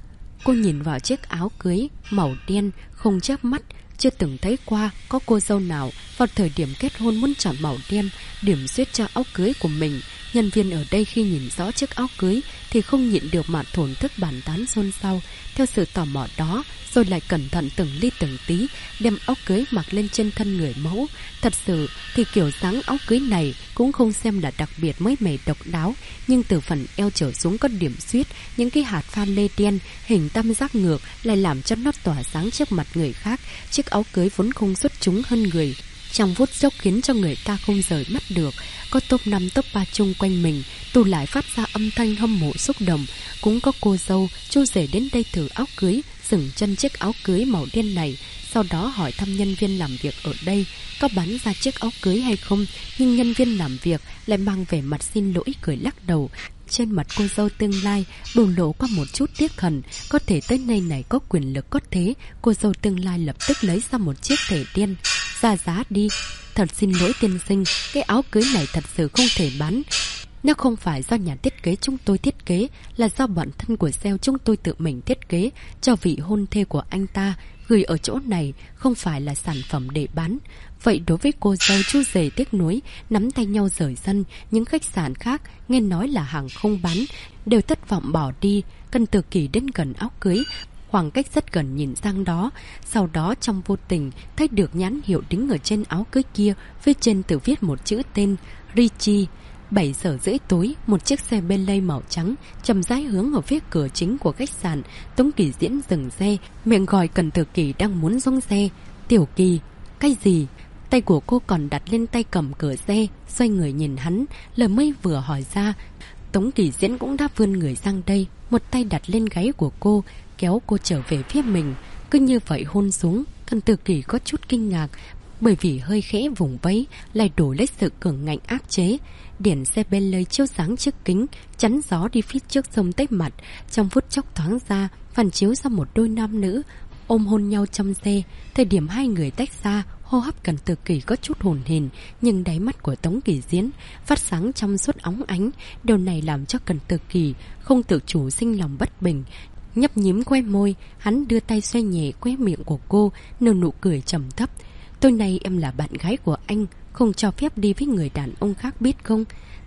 Cô nhìn vào chiếc áo cưới màu đen không chớp mắt, chưa từng thấy qua có cô dâu nào vào thời điểm kết hôn muốn chọn màu đen điểm xuyết cho áo cưới của mình. Nhân viên ở đây khi nhìn rõ chiếc áo cưới thì không nhịn được mà thổn thức bàn tán xôn xao. Theo sự tò mò đó, rồi lại cẩn thận từng ly từng tí đem áo cưới mặc lên trên thân người mẫu. Thật sự thì kiểu dáng áo cưới này cũng không xem là đặc biệt mới mẻ độc đáo, nhưng từ phần eo trở xuống có điểm xuyết những cái hạt pha lê đen hình tam giác ngược lại làm cho nó tỏa sáng trước mặt người khác. Chiếc áo cưới vốn không xuất chúng hơn người, trong phút chốc khiến cho người ta không rời mắt được. Có top 5 top 3 chung quanh mình, tù lại phát ra âm thanh hâm mộ xúc động. Cũng có cô dâu, chú rể đến đây thử áo cưới, dừng chân chiếc áo cưới màu đen này, sau đó hỏi thăm nhân viên làm việc ở đây có bán ra chiếc áo cưới hay không. Nhưng nhân viên làm việc lại mang vẻ mặt xin lỗi cười lắc đầu. Trên mặt cô dâu tương lai bùng lộ qua một chút tiếc hận, có thể tới nơi này có quyền lực có thế. Cô dâu tương lai lập tức lấy ra một chiếc thẻ đen. Ra giá đi. Thật xin lỗi tiên sinh, cái áo cưới này thật sự không thể bán. Nó không phải do nhà thiết kế chúng tôi thiết kế, là do bản thân của sale chúng tôi tự mình thiết kế cho vị hôn thê của anh ta, gửi ở chỗ này, không phải là sản phẩm để bán. Vậy đối với cô dâu, chú rể tiếc nuối nắm tay nhau rời sân. Những khách sạn khác nghe nói là hàng không bán đều thất vọng bỏ đi. Cần Từ Kỳ đến gần áo cưới, khoảng cách rất gần nhìn sang đó, sau đó trong vô tình thấy được nhãn hiệu đính ở trên áo cưới kia, phía trên tự viết một chữ tên Richie. 7 giờ rưỡi tối, một chiếc xe Bentley màu trắng chậm rãi hướng ở phía cửa chính của khách sạn. Tống Kỳ Diễn dừng xe, miệng gọi Cần Từ Kỳ đang muốn xuống xe. Tiểu Kỳ, cái gì? Tay của cô còn đặt lên tay cầm cửa xe, xoay người nhìn hắn, lời mới vừa hỏi ra, Tống Kỳ Diễn cũng đã vươn người sang đây, một tay đặt lên gáy của cô, kéo cô trở về phía mình. Cứ như vậy hôn xuống. Cần Từ Kỳ có chút kinh ngạc, bởi vì hơi khẽ vùng vẫy lại đổi lấy sự cường ngạnh áp chế. Điển xe Bentley chiếu sáng trước kính, chắn gió đi phía trước sông tách mặt. Trong phút chốc thoáng ra, phản chiếu ra một đôi nam nữ ôm hôn nhau trong xe. Thời điểm hai người tách ra, hô hấp Cần Từ Kỳ có chút hồn hển, nhưng đáy mắt của Tống Kỳ Diễn phát sáng trong suốt óng ánh. Điều này làm cho Cần Từ Kỳ không tự chủ sinh lòng bất bình. Nhấp nhím khoe môi, hắn đưa tay xoay nhẹ khóe miệng của cô, nở nụ cười trầm thấp. Tối nay em là bạn gái của anh, không cho phép đi với người đàn ông khác biết không?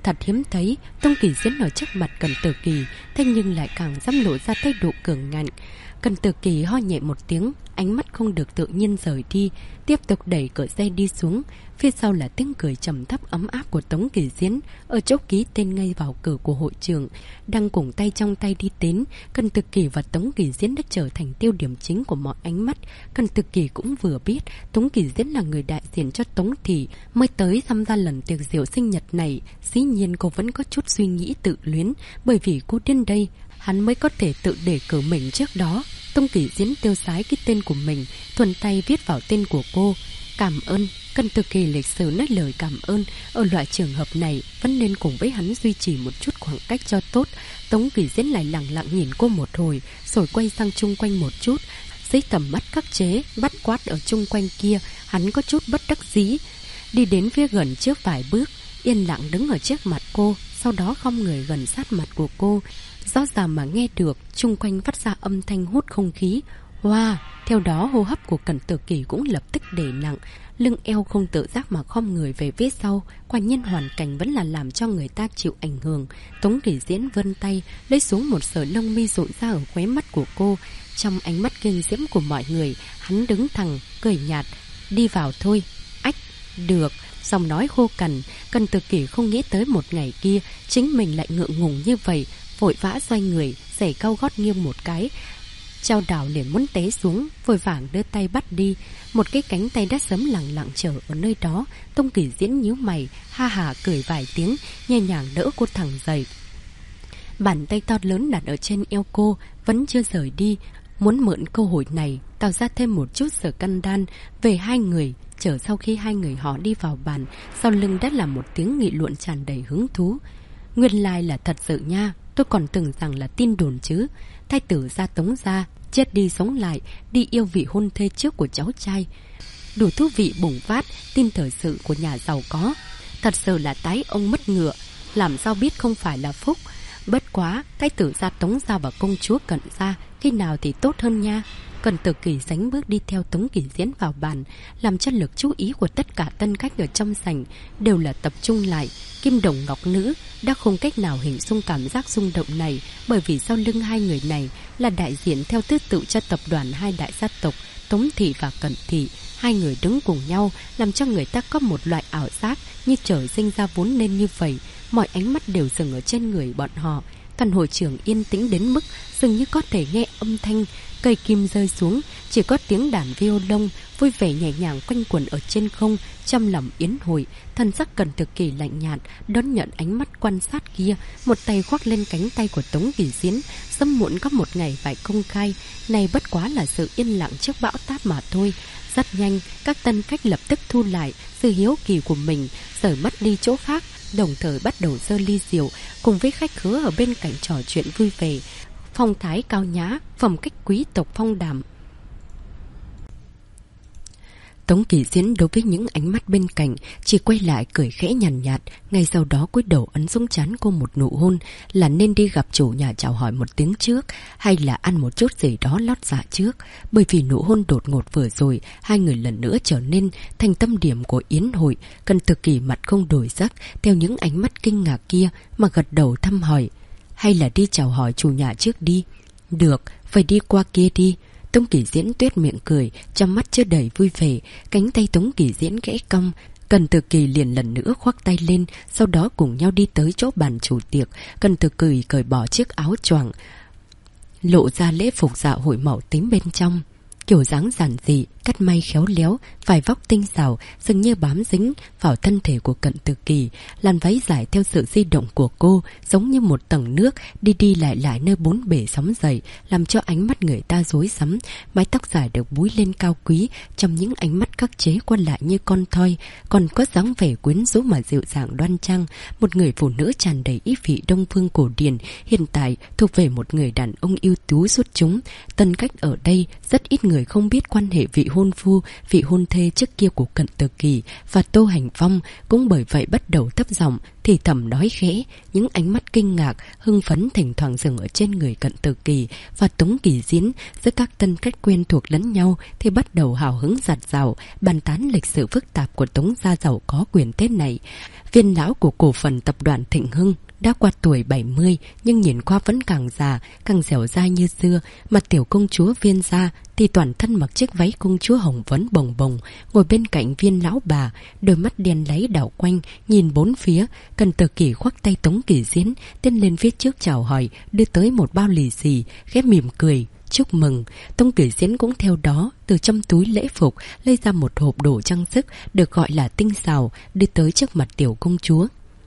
Thật hiếm thấy, Tống Kỳ Diễn ở trước mặt Cẩn Tử Kỳ, thế nhưng lại càng dám lộ ra thái độ cường ngạnh. Cẩn Tử Kỳ ho nhẹ một tiếng, ánh mắt không được tự nhiên rời đi, tiếp tục đẩy cửa xe đi xuống. Phía sau là tiếng cười trầm thấp ấm áp của Tống Kỳ Diễn, ở chỗ ký tên ngay vào cửa của hội trường. Đang cùng tay trong tay đi đến, Cẩn Tử Kỳ và Tống Kỳ Diễn đã trở thành tiêu điểm chính của mọi ánh mắt. Cẩn Tử Kỳ cũng vừa biết Tống Kỳ Diễn là người đại diện cho Tống thị, mới tới tham gia lần tiệc rượu sinh nhật này. Dĩ nhiên cô vẫn có chút suy nghĩ tự luyến, bởi vì cô đến đây hắn mới có thể tự đề cử mình trước đó. Tống Kỳ Diễn tiêu sái cái tên của mình, thuần tay viết vào tên của cô. Cảm ơn. Cẩn Tử Kỳ lịch sử nói lời cảm ơn. Ở loại trường hợp này vẫn nên cùng với hắn duy trì một chút khoảng cách cho tốt. Tống Kỳ Diễn lại lặng lặng nhìn cô một hồi, rồi quay sang chung quanh một chút. Dưới tầm mắt khắc chế, bắt quát ở chung quanh kia, hắn có chút bất đắc dĩ. Đi đến phía gần trước vài bước, yên lặng đứng ở trước mặt cô, sau đó không người gần sát mặt của cô. Rõ ràng mà nghe được, chung quanh phát ra âm thanh hút không khí. Wow! Theo đó hô hấp của Cẩn Tử Kỳ cũng lập tức để nặng, lưng eo không tự giác mà khom người về phía sau. Quả nhiên hoàn cảnh vẫn là làm cho người ta chịu ảnh hưởng. Tống Kỳ Diễn vươn tay lấy xuống một sợi lông mi rộn ra ở khóe mắt của cô. Trong ánh mắt kinh diễm của mọi người, hắn đứng thẳng, cười nhạt. Đi vào thôi. Ách! Được! Giọng nói khô cằn. Cẩn Tử Kỳ không nghĩ tới một ngày kia chính mình lại ngượng ngùng như vậy, vội vã xoay người, giày cao gót nghiêng một cái. Trao đảo liền muốn té xuống, vội vàng đưa tay bắt đi. Một cái cánh tay đã sớm lặng lặng chờ ở nơi đó. Tống Kỳ Diễn nhíu mày, ha hà cười vài tiếng, nhẹ nhàng đỡ cô thẳng dậy. Bàn tay to lớn đặt ở trên eo cô, vẫn chưa rời đi, muốn mượn cơ hội này tạo ra thêm một chút sở căn đan về hai người. Chờ sau khi hai người họ đi vào bàn, sau lưng đã là một tiếng nghị luận tràn đầy hứng thú. Nguyên lai là thật sự nha, tôi còn tưởng rằng là tin đồn chứ. Thái tử gia Tống gia chết đi sống lại, đi yêu vị hôn thê trước của cháu trai. Đủ thú vị bùng phát, tin thời sự của nhà giàu có. Thật sự là tái ông mất ngựa, làm sao biết không phải là phúc. Bất quá, thái tử gia Tống gia và công chúa Cận gia khi nào thì tốt hơn nha. Cẩn Tử Kỳ sánh bước đi theo Tống Kỳ Diễn vào bàn, làm cho lực chú ý của tất cả tân khách ở trong sảnh đều là tập trung lại. Kim đồng ngọc nữ đã không cách nào hình dung cảm giác rung động này, bởi vì sau lưng hai người này là đại diện theo thứ tự cho tập đoàn hai đại gia tộc Tống thị và Cận thị. Hai người đứng cùng nhau làm cho người ta có một loại ảo giác như trời sinh ra vốn nên như vậy. Mọi ánh mắt đều dừng ở trên người bọn họ. Căn hội trường yên tĩnh đến mức dường như có thể nghe âm thanh cây kim rơi xuống, chỉ có tiếng đàn violon vui vẻ nhẹ nhàng quanh quẩn ở trên không. Trong lòng yến hội, thân sắc Cẩn Tử Kỳ lạnh nhạt đón nhận ánh mắt quan sát kia, một tay khoác lên cánh tay của Tống Kỳ Diễn. Sớm muộn có một ngày phải công khai, này bất quá là sự yên lặng trước bão táp mà thôi. Rất nhanh, các tân khách lập tức thu lại sự hiếu kỳ của mình, rời mắt đi chỗ khác, đồng thời bắt đầu giơ ly rượu, cùng với khách khứa ở bên cạnh trò chuyện vui vẻ. Phong thái cao nhã, phẩm cách quý tộc phong đàm. Tống Kỳ Diễn đối với những ánh mắt bên cạnh chỉ quay lại cười khẽ nhàn nhạt, ngay sau đó cúi đầu ấn xuống trán cô một nụ hôn. Là nên đi gặp chủ nhà chào hỏi một tiếng trước, hay là ăn một chút gì đó lót dạ trước? Bởi vì nụ hôn đột ngột vừa rồi, hai người lần nữa trở nên thành tâm điểm của yến hội. Cẩn Tử Kỳ mặt không đổi sắc, theo những ánh mắt kinh ngạc kia mà gật đầu thăm hỏi. Hay là đi chào hỏi chủ nhà trước đi? Được, phải đi qua kia đi. Tống Kỳ Diễn tuét miệng cười, trong mắt chứa đầy vui vẻ. Cánh tay Tống Kỳ Diễn khẽ cong, Cẩn Tử Kỳ liền lần nữa khoác tay lên, sau đó cùng nhau đi tới chỗ bàn chủ tiệc. Cẩn Tử Kỳ cởi bỏ chiếc áo choàng, lộ ra lễ phục dạ hội màu tím bên trong. Kiểu dáng giản dị, cắt may khéo léo, vải vóc tinh xảo, dường như bám dính vào thân thể của Cẩn Tử Kỳ. Làn váy dài theo sự di động của cô, giống như một tầng nước đi đi lại lại nơi bốn bể sóng dậy, làm cho ánh mắt người ta rối rắm. Mái tóc dài được búi lên cao quý, trong những ánh mắt khắc chế quan lại như con thoi, còn có dáng vẻ quyến rũ mà dịu dàng đoan trang. Một người phụ nữ tràn đầy ý vị đông phương cổ điển, hiện tại thuộc về một người đàn ông ưu tú xuất chúng. Tân khách ở đây rất ít người không biết quan hệ vị hôn phu, vị hôn thê trước kia của Cận Tử Kỳ và Tô Hành Phong cũng bởi vậy bắt đầu thấp giọng thì thầm nói khẽ. Những ánh mắt kinh ngạc, hưng phấn thỉnh thoảng dừng ở trên người Cận Tử Kỳ và Tống Kỳ Diễn. Giữa các tân khách quen thuộc lẫn nhau thì bắt đầu hào hứng dạt dào bàn tán lịch sử phức tạp của Tống gia giàu có quyền thế này. Viên lão của cổ phần tập đoàn Thịnh Hưng đã qua tuổi 70 nhưng nhìn qua vẫn càng già, càng dẻo dai như xưa. Mà tiểu công chúa Viên gia thì toàn thân mặc chiếc váy công chúa hồng vấn bồng bồng, ngồi bên cạnh Viên lão bà, đôi mắt đen láy đảo quanh, nhìn bốn phía. Cận Tử Kỳ khoác tay Tống Kỳ Diễn, tiến lên phía trước chào hỏi, đưa tới một bao lì xì, khẽ mỉm cười chúc mừng. Tống Kỳ Diễn cũng theo đó từ trong túi lễ phục lấy ra một hộp đồ trang sức được gọi là tinh xào, đưa tới trước mặt tiểu công chúa.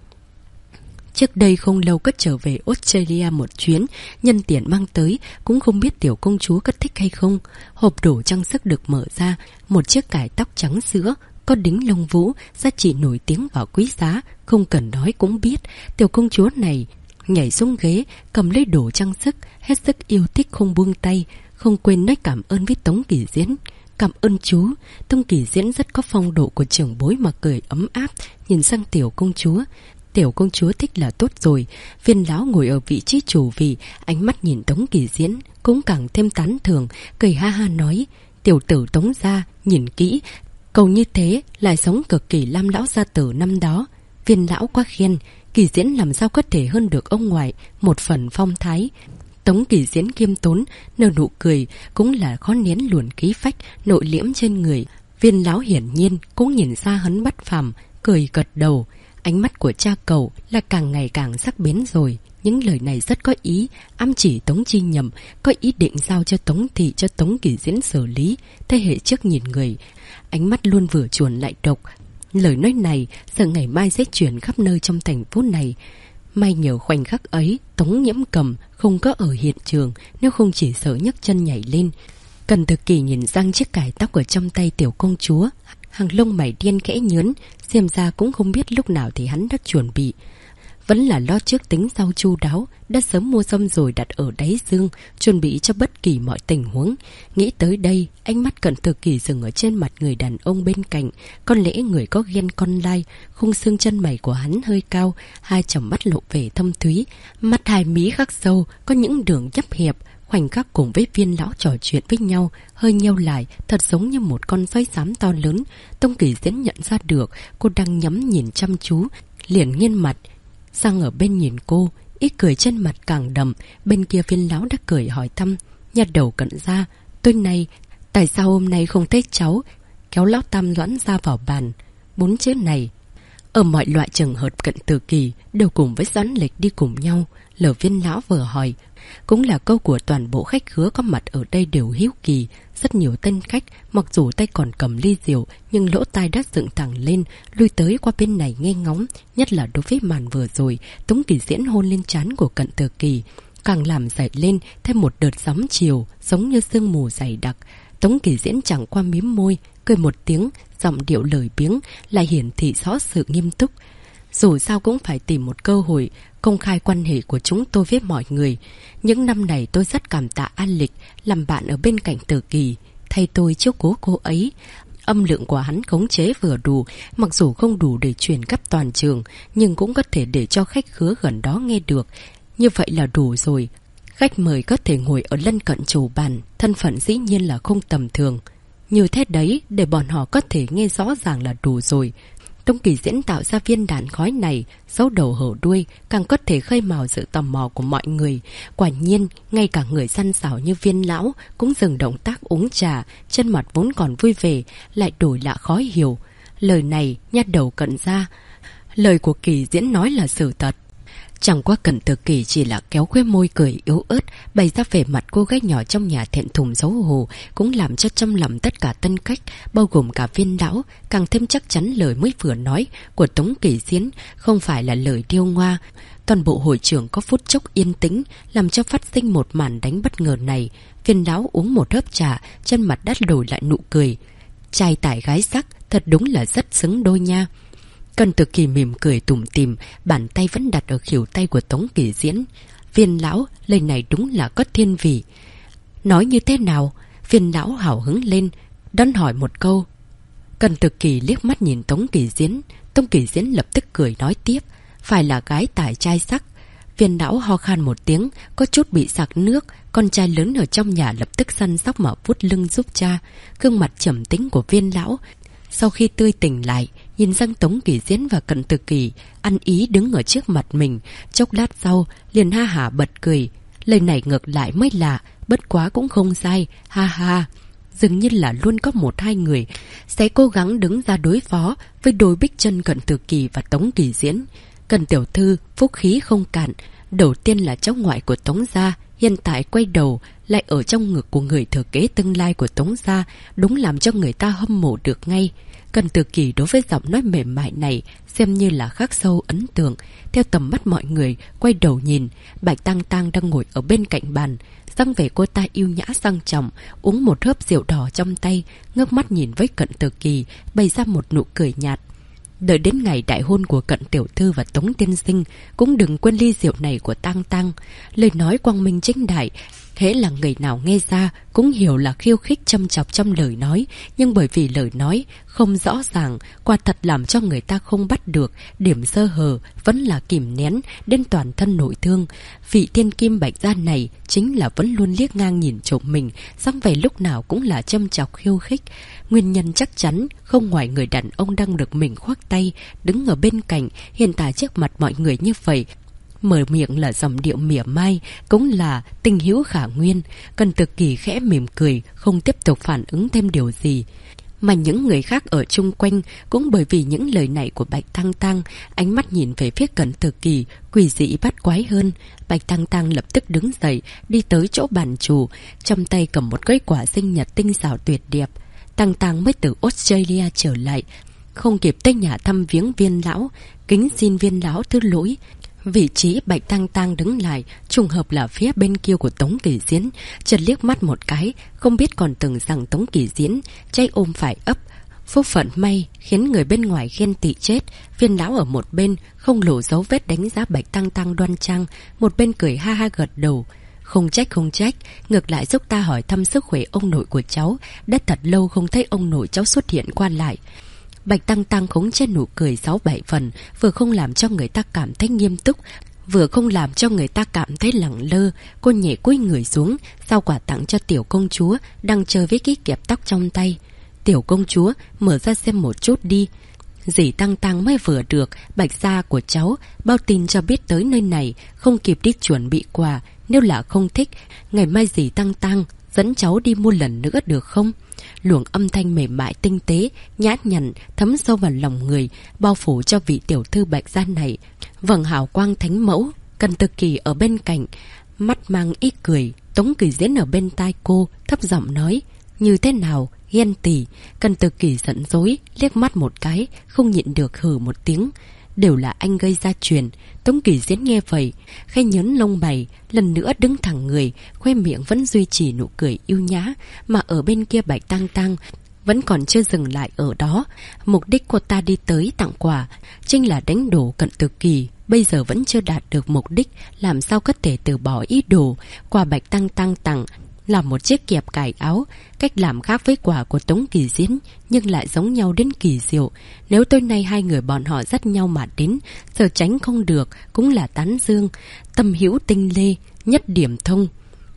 Trước đây không lâu cất trở về Australia một chuyến, nhân tiện mang tới, cũng không biết tiểu công chúa có thích hay không. Hộp đồ trang sức được mở ra, một chiếc cài tóc trắng sữa, có đính lông vũ, giá trị nổi tiếng và quý giá, không cần nói cũng biết. Tiểu công chúa này nhảy xuống ghế, cầm lấy đồ trang sức, hết sức yêu thích không buông tay, không quên nói cảm ơn với Tống Kỳ Diễn. Cảm ơn chú. Tống Kỳ Diễn rất có phong độ của trưởng bối mà cười ấm áp, nhìn sang tiểu công chúa. Tiểu công chúa thích là tốt rồi. Viên lão ngồi ở vị trí chủ vị, ánh mắt nhìn Tống Kỳ Diễn cũng càng thêm tán thưởng, cười ha ha nói: tiểu tử Tống gia, nhìn kỹ, cậu như thế lại sống cực kỳ lam lão gia tử năm đó. Viên lão quá khen, Kỳ Diễn làm sao có thể hơn được ông ngoại một phần phong thái. Tống Kỳ Diễn khiêm tốn, nở nụ cười, cũng là khó nén luồn khí phách nội liễm trên người. Viên lão hiển nhiên cũng nhìn ra hắn bất phàm, cười gật đầu. Ánh mắt của cha cậu là càng ngày càng sắc bén rồi. Những lời này rất có ý, ám chỉ Tống Chi Nhậm có ý định giao cho Tống Thị cho Tống Kỳ Diễn xử lý. Thế hệ trước nhìn người, ánh mắt luôn vừa chuồn lại độc. Lời nói này sợ ngày mai sẽ chuyển khắp nơi trong thành phố này. May nhờ khoảnh khắc ấy Tống Nhiễm Cầm không có ở hiện trường, nếu không chỉ sợ nhấc chân nhảy lên. Cận Tử Kỳ nhìn sang chiếc cài tóc ở trong tay tiểu công chúa, hàng lông mày đen khẽ nhớn, xem ra cũng không biết lúc nào thì hắn đã chuẩn bị. Vẫn là lo trước tính sau chu đáo, đã sớm mua xong rồi đặt ở đáy dương, chuẩn bị cho bất kỳ mọi tình huống. Nghĩ tới đây, ánh mắt Cận Tử Kỳ dừng ở trên mặt người đàn ông bên cạnh. Có lẽ người có ghen con lai, khung xương chân mày của hắn hơi cao, hai tròng mắt lộ vẻ thâm thúy, mắt hai mí khắc sâu, có những đường nhấp hẹp. Khoảnh khắc cùng với Viên lão trò chuyện với nhau, hơi nheo lại, thật giống như một con sói xám to lớn. Tống Kỳ Diễn nhận ra được cô đang nhắm nhìn chăm chú, liền nghiêng mặt sang ở bên nhìn cô, ít cười trên mặt càng đậm. Bên kia Viên lão đã cười hỏi thăm: nhà đầu Cận gia, tối nay tại sao hôm nay không thấy cháu? Kéo lão Tam loãng ra vào bàn. 4 chữ này ở mọi loại trường hợp Cận Tử Kỳ đều cùng với Doãn Lịch đi cùng nhau. Lời Viên lão vừa hỏi cũng là câu của toàn bộ khách khứa có mặt ở đây đều hiếu kỳ. Rất nhiều tân khách mặc dù tay còn cầm ly rượu nhưng lỗ tai đã dựng thẳng lên, lui tới qua bên này nghe ngóng. Nhất là đối với màn vừa rồi Tống Kỳ Diễn hôn lên trán của Cận Tử Kỳ, càng làm dậy lên thêm một đợt sóng chiều giống như sương mù dày đặc. Tống Kỳ Diễn chẳng qua mím môi, cười một tiếng, giọng điệu lời biếng lại hiển thị rõ sự nghiêm túc. Dù sao cũng phải tìm một cơ hội công khai quan hệ của chúng tôi với mọi người. Những năm này tôi rất cảm tạ An Lịch làm bạn ở bên cạnh Tử Kỳ, thay tôi chiếu cố cô ấy. Âm lượng của hắn khống chế vừa đủ, mặc dù không đủ để truyền khắp toàn trường, nhưng cũng có thể để cho khách khứa gần đó nghe được. Như vậy là đủ rồi. Khách mời có thể ngồi ở lân cận chủ bàn, thân phận dĩ nhiên là không tầm thường. Như thế đấy, để bọn họ có thể nghe rõ ràng là đủ rồi. Tống Kỳ Diễn tạo ra viên đạn khói này, giấu đầu hở đuôi, càng có thể khơi mào sự tò mò của mọi người. Quả nhiên, ngay cả người săn sảo như Viên lão cũng dừng động tác uống trà, chân mặt vốn còn vui vẻ, lại đổi lạ khó hiểu. Lời này, nhát đầu Cận gia, lời của Kỳ Diễn nói là sự thật. Chẳng qua Cận Tử Kỳ chỉ là kéo khóe môi cười yếu ớt, bày ra vẻ mặt cô gái nhỏ trong nhà thẹn thùng xấu hổ, cũng làm cho trong lòng tất cả tân khách, bao gồm cả Viên lão, càng thêm chắc chắn lời mới vừa nói của Tống Kỳ Diễn không phải là lời điêu ngoa. Toàn bộ hội trường có phút chốc yên tĩnh, làm cho phát sinh một màn đánh bất ngờ này. Viên lão uống một hớp trà, chân mặt đắt đổi lại nụ cười. Trai tài gái sắc, thật đúng là rất xứng đôi nha. Cận Tử Kỳ mỉm cười tủm tỉm, bàn tay vẫn đặt ở khuỷu tay của Tống Kỳ Diễn. Viên lão, lời này đúng là có thiên vị. Nói như thế nào? Viên lão hào hứng lên, đón hỏi một câu. Cận Tử Kỳ liếc mắt nhìn Tống Kỳ Diễn. Tống Kỳ Diễn lập tức cười nói tiếp. Phải là gái tài trai sắc. Viên lão ho khan một tiếng, có chút bị sặc nước. Con trai lớn ở trong nhà lập tức săn sóc mà vuốt lưng giúp cha. Gương mặt trầm tĩnh của Viên lão sau khi tươi tỉnh lại, nhìn sang Tống Kỳ Diễn và Cận Tử Kỳ ăn ý đứng ở trước mặt mình. Chốc lát sau liền ha hả bật cười. Lời này ngược lại mới lạ, bất quá cũng không sai. Ha ha. Dường như là luôn có một hai người sẽ cố gắng đứng ra đối phó với đôi bích chân Cận Tử Kỳ và Tống Kỳ Diễn. Cận tiểu thư phúc khí không cạn. Đầu tiên là cháu ngoại của Tống gia, hiện tại quay đầu lại ở trong ngực của người thừa kế tương lai của Tống gia, đúng làm cho người ta hâm mộ được ngay. Cận Tử Kỳ đối với giọng nói mềm mại này xem như là khắc sâu ấn tượng. Theo tầm mắt mọi người quay đầu nhìn, Bạch Tang Tang đang ngồi ở bên cạnh bàn. Dáng vẻ cô ta yêu nhã sang trọng, uống một hớp rượu đỏ trong tay, ngước mắt nhìn với Cận Tử Kỳ, bày ra một nụ cười nhạt. Đợi đến ngày đại hôn của Cận tiểu thư và Tống tiên sinh, cũng đừng quên ly rượu này của Tang Tang. Lời nói quang minh chính đại, thế là người nào nghe ra cũng hiểu là khiêu khích châm chọc trong lời nói, nhưng bởi vì lời nói không rõ ràng, quả thật làm cho người ta không bắt được điểm sơ hở, vẫn là kìm nén đến toàn thân nội thương. Vị thiên kim Bạch gia này chính là vẫn luôn liếc ngang nhìn trộm mình, dáng vẻ lúc nào cũng là châm chọc khiêu khích. Nguyên nhân chắc chắn không ngoài người đàn ông đang được mình khoác tay đứng ở bên cạnh, hiện tại trước mặt mọi người như vậy, mở miệng là giọng điệu mỉa mai, cũng là tình hữu khả nguyên. Cận Tử Kỳ khẽ mỉm cười, không tiếp tục phản ứng thêm điều gì. Mà những người khác ở chung quanh cũng bởi vì những lời này của Bạch Tang Tang, ánh mắt nhìn về phía Cận Tử Kỳ quỷ dị bắt quái hơn. Bạch Tang Tang lập tức đứng dậy, đi tới chỗ bàn chủ, trong tay cầm một cây quả sinh nhật tinh xảo tuyệt đẹp. Tang Tang mới từ Australia trở lại, không kịp tới nhà thăm viếng Viên lão, kính xin Viên lão thứ lỗi. Vị trí Bạch Tang Tang đứng lại trùng hợp là phía bên kia của Tống Kỳ Diễn. Chợt liếc mắt một cái, không biết còn tưởng rằng Tống Kỳ Diễn chay ôm phải ấp. Phúc phận may khiến người bên ngoài ghen tị chết. Viên lão ở một bên không lộ dấu vết đánh giá Bạch Tang Tang đoan trang, một bên cười ha ha gật đầu. Không trách, ngược lại giúp ta hỏi thăm sức khỏe ông nội của cháu. Đã thật lâu không thấy ông nội cháu xuất hiện qua lại. Bạch Tang Tang khống trên nụ cười 6-7 phần, vừa không làm cho người ta cảm thấy nghiêm túc, vừa không làm cho người ta cảm thấy lẳng lơ. Cô nhẹ cúi người xuống, giao quả tặng cho tiểu công chúa đang chơi với cái kẹp tóc trong tay. Tiểu công chúa, mở ra xem một chút đi. Dì Tang Tang mới vừa được Bạch gia của cháu bao tin cho biết tới nơi này, không kịp đi chuẩn bị quà. Nếu là không thích, ngày mai dì Tang Tang dẫn cháu đi mua lần nữa được không? Luồng âm thanh mềm mại tinh tế, nhã nhặn thấm sâu vào lòng người, bao phủ cho vị tiểu thư Bạch gia này vầng hào quang thánh mẫu. Cận Tử Kỳ ở bên cạnh, mắt mang ít cười. Tống Kỳ Diễn ở bên tai cô thấp giọng nói: như thế nào, ghen tỉ? Cận Tử Kỳ giận dỗi, liếc mắt một cái, không nhịn được hừ một tiếng. Đều là anh gây ra chuyện. Tống Kỳ Diễn nghe vậy, khẽ nhớn lông mày, lần nữa đứng thẳng người, khoe miệng vẫn duy trì nụ cười yêu nhã. Mà ở bên kia Bạch Tang Tang vẫn còn chưa dừng lại ở đó. Mục đích cô ta đi tới tặng quà chính là đánh đổ Cận Tử Kỳ, bây giờ vẫn chưa đạt được mục đích, làm sao có thể từ bỏ ý đồ. Quà Bạch Tang Tang tặng là một chiếc kẹp cài áo, cách làm khác với quà của Tống Kỳ Diễn, nhưng lại giống nhau đến kỳ diệu. Nếu tối nay hai người bọn họ dắt nhau mà đến, giờ tránh không được cũng là tán dương. Tâm hữu tinh lê, nhất điểm thông.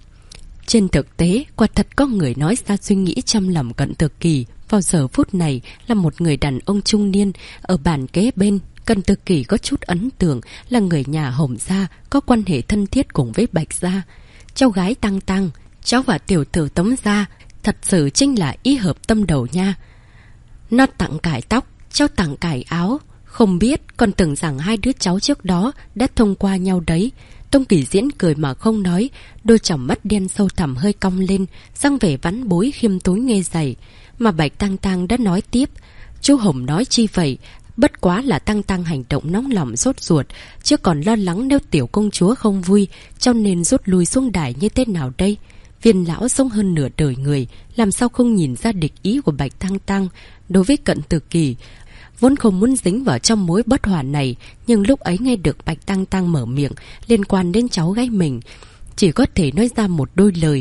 Trên thực tế, quả thật có người nói ra suy nghĩ trong lòng Cận Tử Kỳ vào giờ phút này là một người đàn ông trung niên ở bàn kế bên. Cận Tử Kỳ có chút ấn tượng là người nhà Hồng gia, có quan hệ thân thiết cùng với Bạch gia. Cháu gái Tang Tang, cháu và tiểu tử Tống gia thật sự chính là ý hợp tâm đầu nha. Nó tặng cài tóc, cháu tặng cài áo. Không biết, còn tưởng rằng hai đứa cháu trước đó đã thông qua nhau đấy. Tống Kỳ Diễn cười mà không nói, đôi tròng mắt đen sâu thẳm hơi cong lên, răng vẻ vắn bối khiêm tốn nghe dày. Mà Bạch Tang Tang đã nói tiếp: chú Hồng nói chi vậy? Bất quá là Tang Tang hành động nóng lòng sốt ruột, chứ còn lo lắng nếu tiểu công chúa không vui, cho nên rút lui xuống đài như thế nào đây? Viên lão sống hơn nửa đời người, làm sao không nhìn ra địch ý của Bạch Tang Tang đối với Cận Tử Kỳ. Vốn không muốn dính vào trong mối bất hòa này, nhưng lúc ấy nghe được Bạch Tang Tang mở miệng liên quan đến cháu gái mình, chỉ có thể nói ra một đôi lời: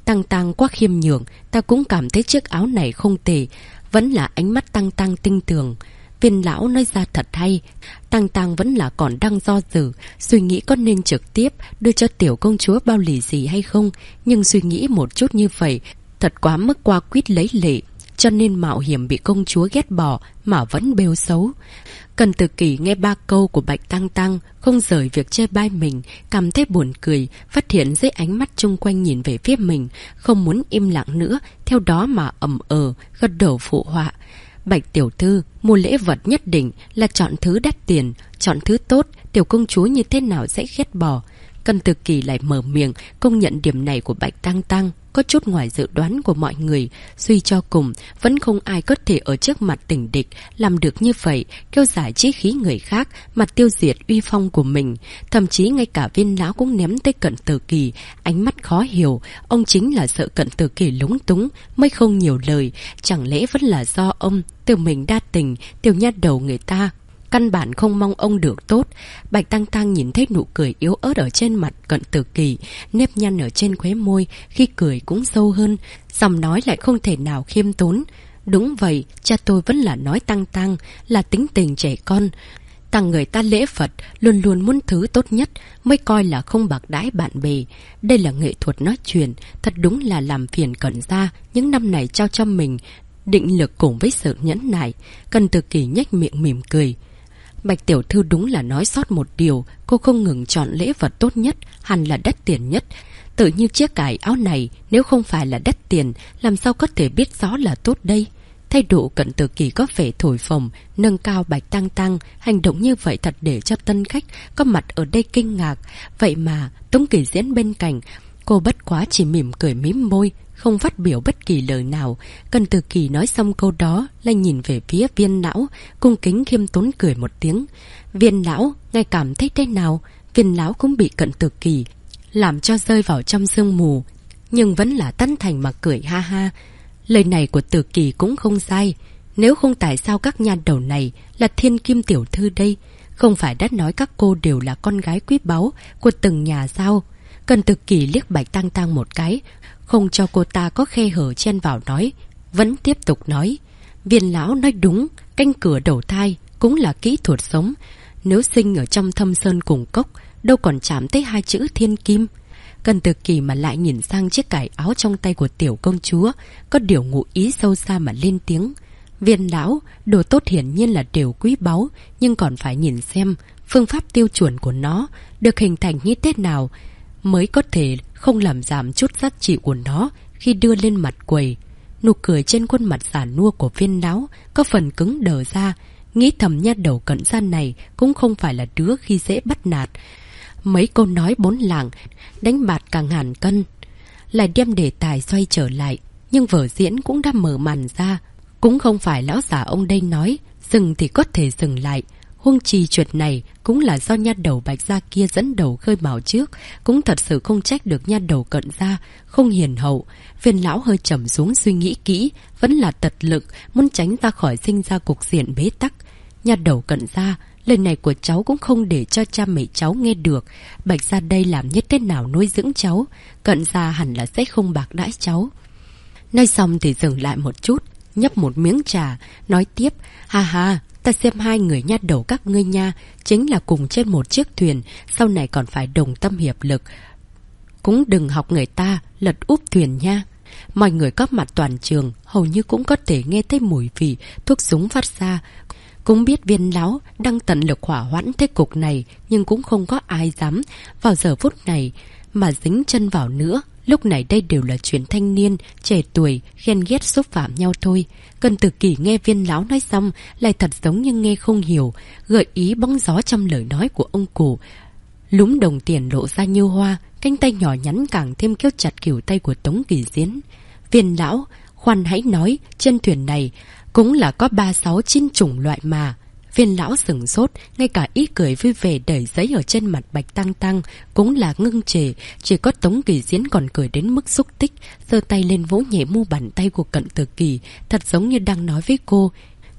Tăng Tăng quá khiêm nhường, ta cũng cảm thấy chiếc áo này không tệ. Vẫn là ánh mắt Tăng Tăng tinh tường. Viên lão nói ra thật hay. Tăng Tăng vẫn là còn đang do dự, suy nghĩ có nên trực tiếp đưa cho tiểu công chúa bao lì gì hay không. Nhưng suy nghĩ một chút như vậy thật quá mức qua quýt lấy lệ, cho nên mạo hiểm bị công chúa ghét bỏ mà vẫn bêu xấu. Cần Tử Kỳ nghe 3 câu của Bạch Tăng Tăng, không rời việc chê bai mình, cảm thấy buồn cười, phát hiện dưới ánh mắt chung quanh nhìn về phía mình, không muốn im lặng nữa, theo đó mà gật đầu phụ họa. Bạch tiểu thư, mua lễ vật nhất định là chọn thứ đắt tiền, chọn thứ tốt, tiểu công chúa như thế nào sẽ ghét bỏ. Cần Tử Kỳ lại mở miệng, công nhận điểm này của Bạch Tăng Tăng có chút ngoài dự đoán của mọi người. Suy cho cùng, vẫn không ai có thể ở trước mặt tình địch làm được như vậy, kêu giải chí khí người khác mà tiêu diệt uy phong của mình. Thậm chí ngay cả Viên lão cũng ném tới Cận Tử Kỳ, ánh mắt khó hiểu. Ông chính là sợ Cận Tử Kỳ lúng túng mới không nhiều lời. Chẳng lẽ vẫn là do ông tự mình đa tình, tiểu nha đầu người ta căn bản không mong ông được tốt. Bạch Tăng Tăng nhìn thấy nụ cười yếu ớt ở trên mặt Cận Tử Kỳ, nếp nhăn ở trên khóe môi, khi cười cũng sâu hơn, giọng nói lại không thể nào khiêm tốn. Đúng vậy, cha tôi vẫn là nói Tăng Tăng là tính tình trẻ con. Tặng người ta lễ Phật luôn luôn muốn thứ tốt nhất, mới coi là không bạc đãi bạn bè. Đây là nghệ thuật nói chuyện, thật đúng là làm phiền Cận gia những năm này trao cho mình định lực cùng với sự nhẫn nại. Cận Tử Kỳ nhếch miệng mỉm cười. Bạch tiểu thư đúng là nói sót một điều, cô không ngừng chọn lễ vật tốt nhất, hẳn là đắt tiền nhất. Tự như chiếc cài áo này, nếu không phải là đắt tiền, làm sao có thể biết rõ là tốt đây? Thái độ Cận Tử Kỳ có vẻ thổi phồng, nâng cao Bạch Tăng Tăng, hành động như vậy thật để cho tân khách có mặt ở đây kinh ngạc. Vậy mà, Tống Kỳ Diễn bên cạnh, cô bất quá chỉ mỉm cười mím môi, không phát biểu bất kỳ lời nào. Cận Tử Kỳ nói xong câu đó, lại nhìn về phía Viên lão, cung kính khiêm tốn cười một tiếng. Viên lão, ngài cảm thấy thế nào? Viên lão cũng bị Cận Tử Kỳ làm cho rơi vào trong sương mù, nhưng vẫn là tán thành mà cười ha ha. Lời này của Tử Kỳ cũng không sai. Nếu không tại sao các nha đầu này là thiên kim tiểu thư đây? Không phải đã nói các cô đều là con gái quý báu của từng nhà sao? Cận Tử Kỳ liếc Bạch Tăng Tăng một cái, không cho cô ta có khe hở chen vào nói, vẫn tiếp tục nói. Viên lão nói đúng, canh cửa đầu thai cũng là kỹ thuật sống. Nếu sinh ở trong thâm sơn cùng cốc, đâu còn chạm tới 2 chữ thiên kim. Cận Tử Kỳ mà lại nhìn sang chiếc cài áo trong tay của tiểu công chúa, có điều ngụ ý sâu xa mà lên tiếng. Viên lão, đồ tốt hiển nhiên là điều quý báu, nhưng còn phải nhìn xem phương pháp tiêu chuẩn của nó được hình thành như thế nào mới có thể không làm giảm chút giá trị của nó khi đưa lên mặt quầy. Nụ cười trên khuôn mặt già nua của Viên lão có phần cứng đờ ra, nghĩ thầm nha đầu Cận gia này cũng không phải là đứa khi dễ bắt nạt. Mấy câu nói 4 lạng đánh bạt cả ngàn cân, lại đem đề tài xoay trở lại. Nhưng vở diễn cũng đã mở màn ra, cũng không phải lão già ông đây nói dừng thì có thể dừng lại. Huống chi chuyện này cũng là do nha đầu Bạch gia kia dẫn đầu khơi mào trước, cũng thật sự không trách được nha đầu Cận gia không hiền hậu. Viên lão hơi trầm xuống suy nghĩ kỹ, vẫn là tật lực muốn tránh ra khỏi sinh ra cục diện bế tắc. Nha đầu Cận gia, lời này của cháu cũng không để cho cha mẹ cháu nghe được. Bạch gia đây làm như thế nào nuôi dưỡng cháu, Cận gia hẳn là sẽ không bạc đãi cháu. Nói xong thì dừng lại một chút, nhấp một miếng trà, nói tiếp. Ha ha, ta xem 2 người nha đầu các ngươi nha, chính là cùng trên một chiếc thuyền, sau này còn phải đồng tâm hiệp lực. Cũng đừng học người ta lật úp thuyền nha. Mọi người có mặt toàn trường hầu như cũng có thể nghe thấy mùi vị thuốc súng phát ra, cũng biết Viên lão đang tận lực hỏa hoãn thế cục này, nhưng cũng không có ai dám vào giờ phút này mà dính chân vào nữa. Lúc này đây đều là chuyện thanh niên trẻ tuổi ghen ghét xúc phạm nhau thôi. Cận Tử Kỳ nghe Viên lão nói xong lại thật giống như nghe không hiểu, gợi ý bóng gió trong lời nói của ông cụ. Lúm đồng tiền lộ ra như hoa, cánh tay nhỏ nhắn càng thêm kéo chặt khuỷu tay của Tống Kỳ Diễn. Viên lão, khoan hãy nói, trên thuyền này cũng là có 3-6-9 chủng loại mà. Viên lão sửng sốt, ngay cả ý cười vui vẻ đầy giấy ở trên mặt Bạch Tăng Tăng cũng là ngưng trệ, chỉ có Tống Kỳ Diễn còn cười đến mức xúc tích, giơ tay lên vỗ nhẹ mu bàn tay của Cận Tử Kỳ, thật giống như đang nói với cô: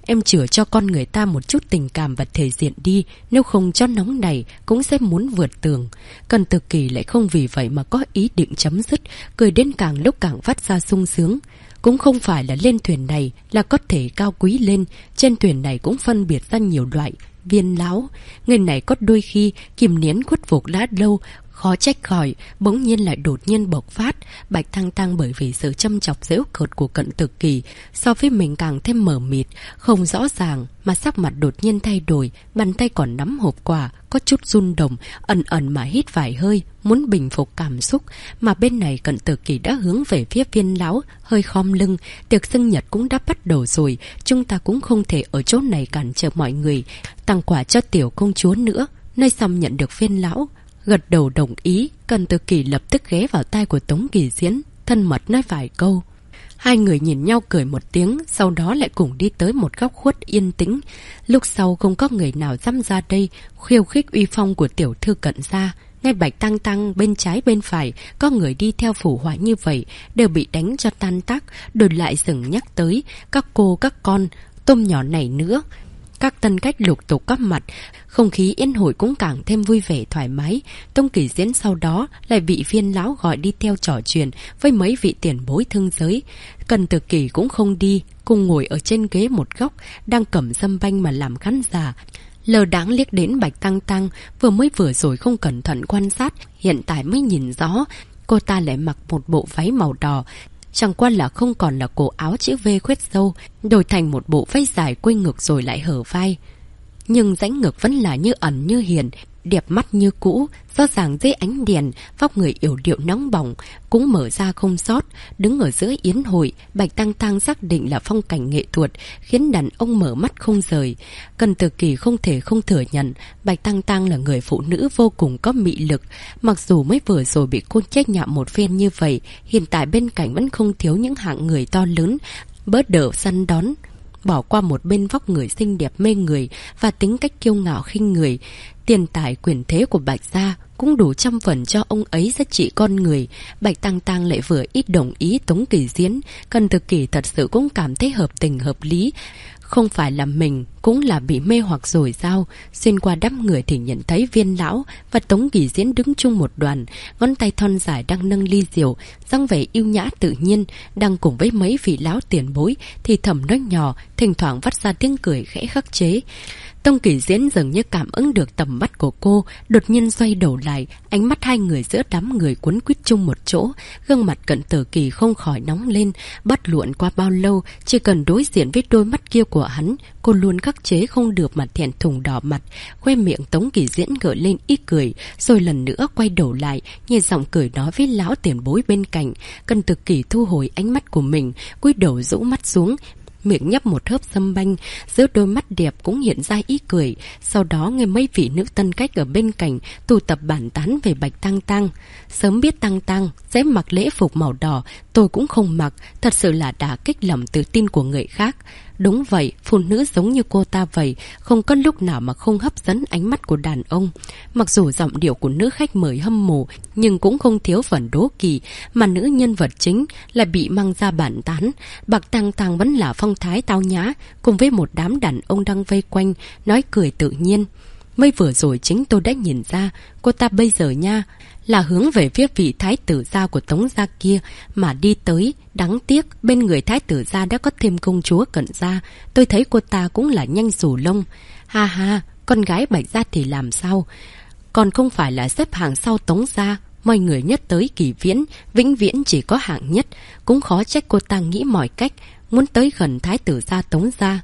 em chừa cho con người ta một chút tình cảm và thể diện đi, nếu không cho nóng này cũng sẽ muốn vượt tường. Cần Tử Kỳ lại không vì vậy mà có ý định chấm dứt, cười đến càng lúc càng phát ra sung sướng. Cũng không phải là lên thuyền này là có thể cao quý lên, trên thuyền này cũng phân biệt ra nhiều loại. Viên lão, người này có đôi khi kìm nén khuất phục đã lâu, khó trách khỏi, bỗng nhiên lại đột nhiên bộc phát. Bạch Thăng Tăng bởi vì sự châm chọc giễu cợt của Cận Tử Kỳ so với mình càng thêm mờ mịt, không rõ ràng, mà sắc mặt đột nhiên thay đổi, bàn tay còn nắm hộp quà, có chút run động, ẩn ẩn mà hít vài hơi, muốn bình phục cảm xúc. Mà bên này Cận Tử Kỳ đã hướng về phía Viên lão, hơi khom lưng. Tiệc sinh nhật cũng đã bắt đầu rồi, chúng ta cũng không thể ở chỗ này cản trở mọi người, tặng quà cho tiểu công chúa nữa. Nơi xong nhận được Viên lão gật đầu đồng ý, Cận Tử Kỳ lập tức ghé vào tai của Tống Kỳ Diễn, thân mật nói vài câu. Hai người nhìn nhau cười một tiếng, sau đó lại cùng đi tới một góc khuất yên tĩnh. Lúc sau không có người nào dám ra đây khiêu khích uy phong của tiểu thư Cận gia. Ngay Bạch Tăng Tăng bên trái bên phải có người đi theo phủ họa như vậy đều bị đánh cho tan tác, đổi lại dừng nhắc tới các cô các con tôm nhỏ này nữa. Các tân khách lục tục góp mặt, không khí yến hội cũng càng thêm vui vẻ thoải mái. Tống Kỳ Diễn sau đó lại bị Viên lão gọi đi theo trò chuyện với mấy vị tiền bối thương giới. Cận Tử Kỳ cũng không đi, cùng ngồi ở trên ghế một góc, đang cầm sâm banh mà làm khán giả. Lờ đáng liếc đến Bạch Tăng Tăng, vừa rồi không cẩn thận quan sát, hiện tại mới nhìn rõ, cô ta lại mặc một bộ váy màu đỏ. Chẳng qua là không còn là cổ áo chữ V khoét sâu, đổi thành một bộ váy dài quây ngực rồi lại hở vai. Nhưng dãnh ngực vẫn là như ẩn như hiền, đẹp mắt như cũ, rõ ràng dưới ánh đèn, vóc người yểu điệu nóng bỏng, cũng mở ra không sót. Đứng ở giữa yến hội, Bạch Tăng Tăng xác định là phong cảnh nghệ thuật, khiến đàn ông mở mắt không rời. Cận Tử Kỳ không thể không thừa nhận, Bạch Tăng Tăng là người phụ nữ vô cùng có mị lực. Mặc dù mới vừa rồi bị cô trách nhạo một phen như vậy, hiện tại bên cạnh vẫn không thiếu những hạng người to lớn, bớt đỡ săn đón. Bỏ qua một bên vóc người xinh đẹp mê người và tính cách kiêu ngạo khinh người, tiền tài quyền thế của Bạch gia cũng đủ trăm phần cho ông ấy giá trị con người. Bạch Tăng Tăng lại vừa ít đồng ý Tống Kỳ Diễn, Cận Tử Kỳ thật sự cũng cảm thấy hợp tình hợp lý. Không phải là mình cũng là bị mê hoặc rồi sao? Xuyên qua đám người thì nhận thấy Viên lão và Tống Kỳ Diễn đứng chung một đoàn, ngón tay thon dài đang nâng ly rượu, dáng vẻ yêu nhã tự nhiên, đang cùng với mấy vị lão tiền bối thì thầm nói nhỏ, thỉnh thoảng vắt ra tiếng cười khẽ khắc chế. Tống Kỳ Diễn dường như cảm ứng được tầm mắt của cô, đột nhiên xoay đầu lại, ánh mắt hai người giữa đám người quấn quýt chung một chỗ, gương mặt Cận Tử Kỳ không khỏi nóng lên. Bất luận qua bao lâu, chỉ cần đối diện với đôi mắt kia của hắn, cô luôn khắc chế không được mà thẹn thùng đỏ mặt. Khoe miệng Tống Kỳ Diễn gợi lên ý cười, rồi lần nữa quay đầu lại, nhẹ giọng cười nói với lão tiền bối bên cạnh. Cận Tử Kỳ thu hồi ánh mắt của mình, cúi đầu rũ mắt xuống, miệng nhấp một hớp sâm banh, giữa đôi mắt đẹp cũng hiện ra ý cười. Sau đó nghe mấy vị nữ tân khách ở bên cạnh tụ tập bàn tán về Bạch Tăng Tăng. Sớm biết Tăng Tăng sẽ mặc lễ phục màu đỏ, tôi cũng không mặc, thật sự là đả kích lòng tự tin của người khác. Đúng vậy, phụ nữ giống như cô ta vậy, không có lúc nào mà không hấp dẫn ánh mắt của đàn ông. Mặc dù giọng điệu của nữ khách mời hâm mộ, nhưng cũng không thiếu phần đố kỵ, mà nữ nhân vật chính lại bị mang ra bàn tán. Bạch Tăng Tăng vẫn là phong thái tao nhã, cùng với một đám đàn ông đang vây quanh, nói cười tự nhiên. Mới vừa rồi chính tôi đã nhìn ra, cô ta bây giờ nha, là hướng về phía vị thái tử gia của Tống gia kia mà đi tới. Đáng tiếc bên người thái tử gia đã có thêm công chúa Cận gia. Tôi thấy cô ta cũng là nhanh rủ lông. Ha ha, con gái Bạch gia thì làm sao? Còn không phải là xếp hàng sau Tống gia. Mọi người nhất tới Kỳ Viễn, vĩnh viễn chỉ có hạng nhất. Cũng khó trách cô ta nghĩ mọi cách muốn tới gần thái tử gia Tống gia.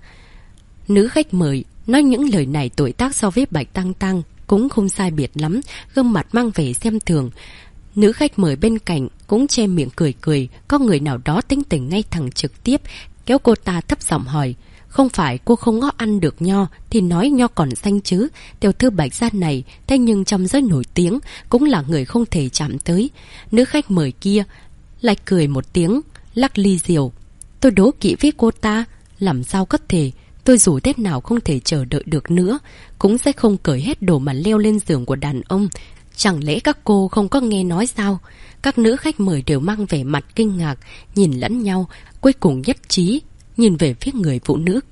Nữ khách mời nói những lời này tuổi tác so với Bạch Tăng Tăng cũng không sai biệt lắm, gương mặt mang vẻ xem thường. Nữ khách mời bên cạnh cũng che miệng cười cười, có người nào đó tính tình ngay thẳng trực tiếp, kéo cô ta thấp giọng hỏi. Không phải cô không có ăn được nho thì nói nho còn xanh chứ? Tiểu thư Bạch gia này, thế nhưng trong giới nổi tiếng cũng là người không thể chạm tới. Nữ khách mời kia lại cười một tiếng, lắc ly rượu. Tôi đố kỵ với cô ta, làm sao có thể? Tôi dù thế nào không thể chờ đợi được nữa, cũng sẽ không cởi hết đồ mà leo lên giường của đàn ông. Chẳng lẽ các cô không có nghe nói sao? Các nữ khách mời đều mang vẻ mặt kinh ngạc, nhìn lẫn nhau, cuối cùng nhất trí, nhìn về phía người phụ nữ kia,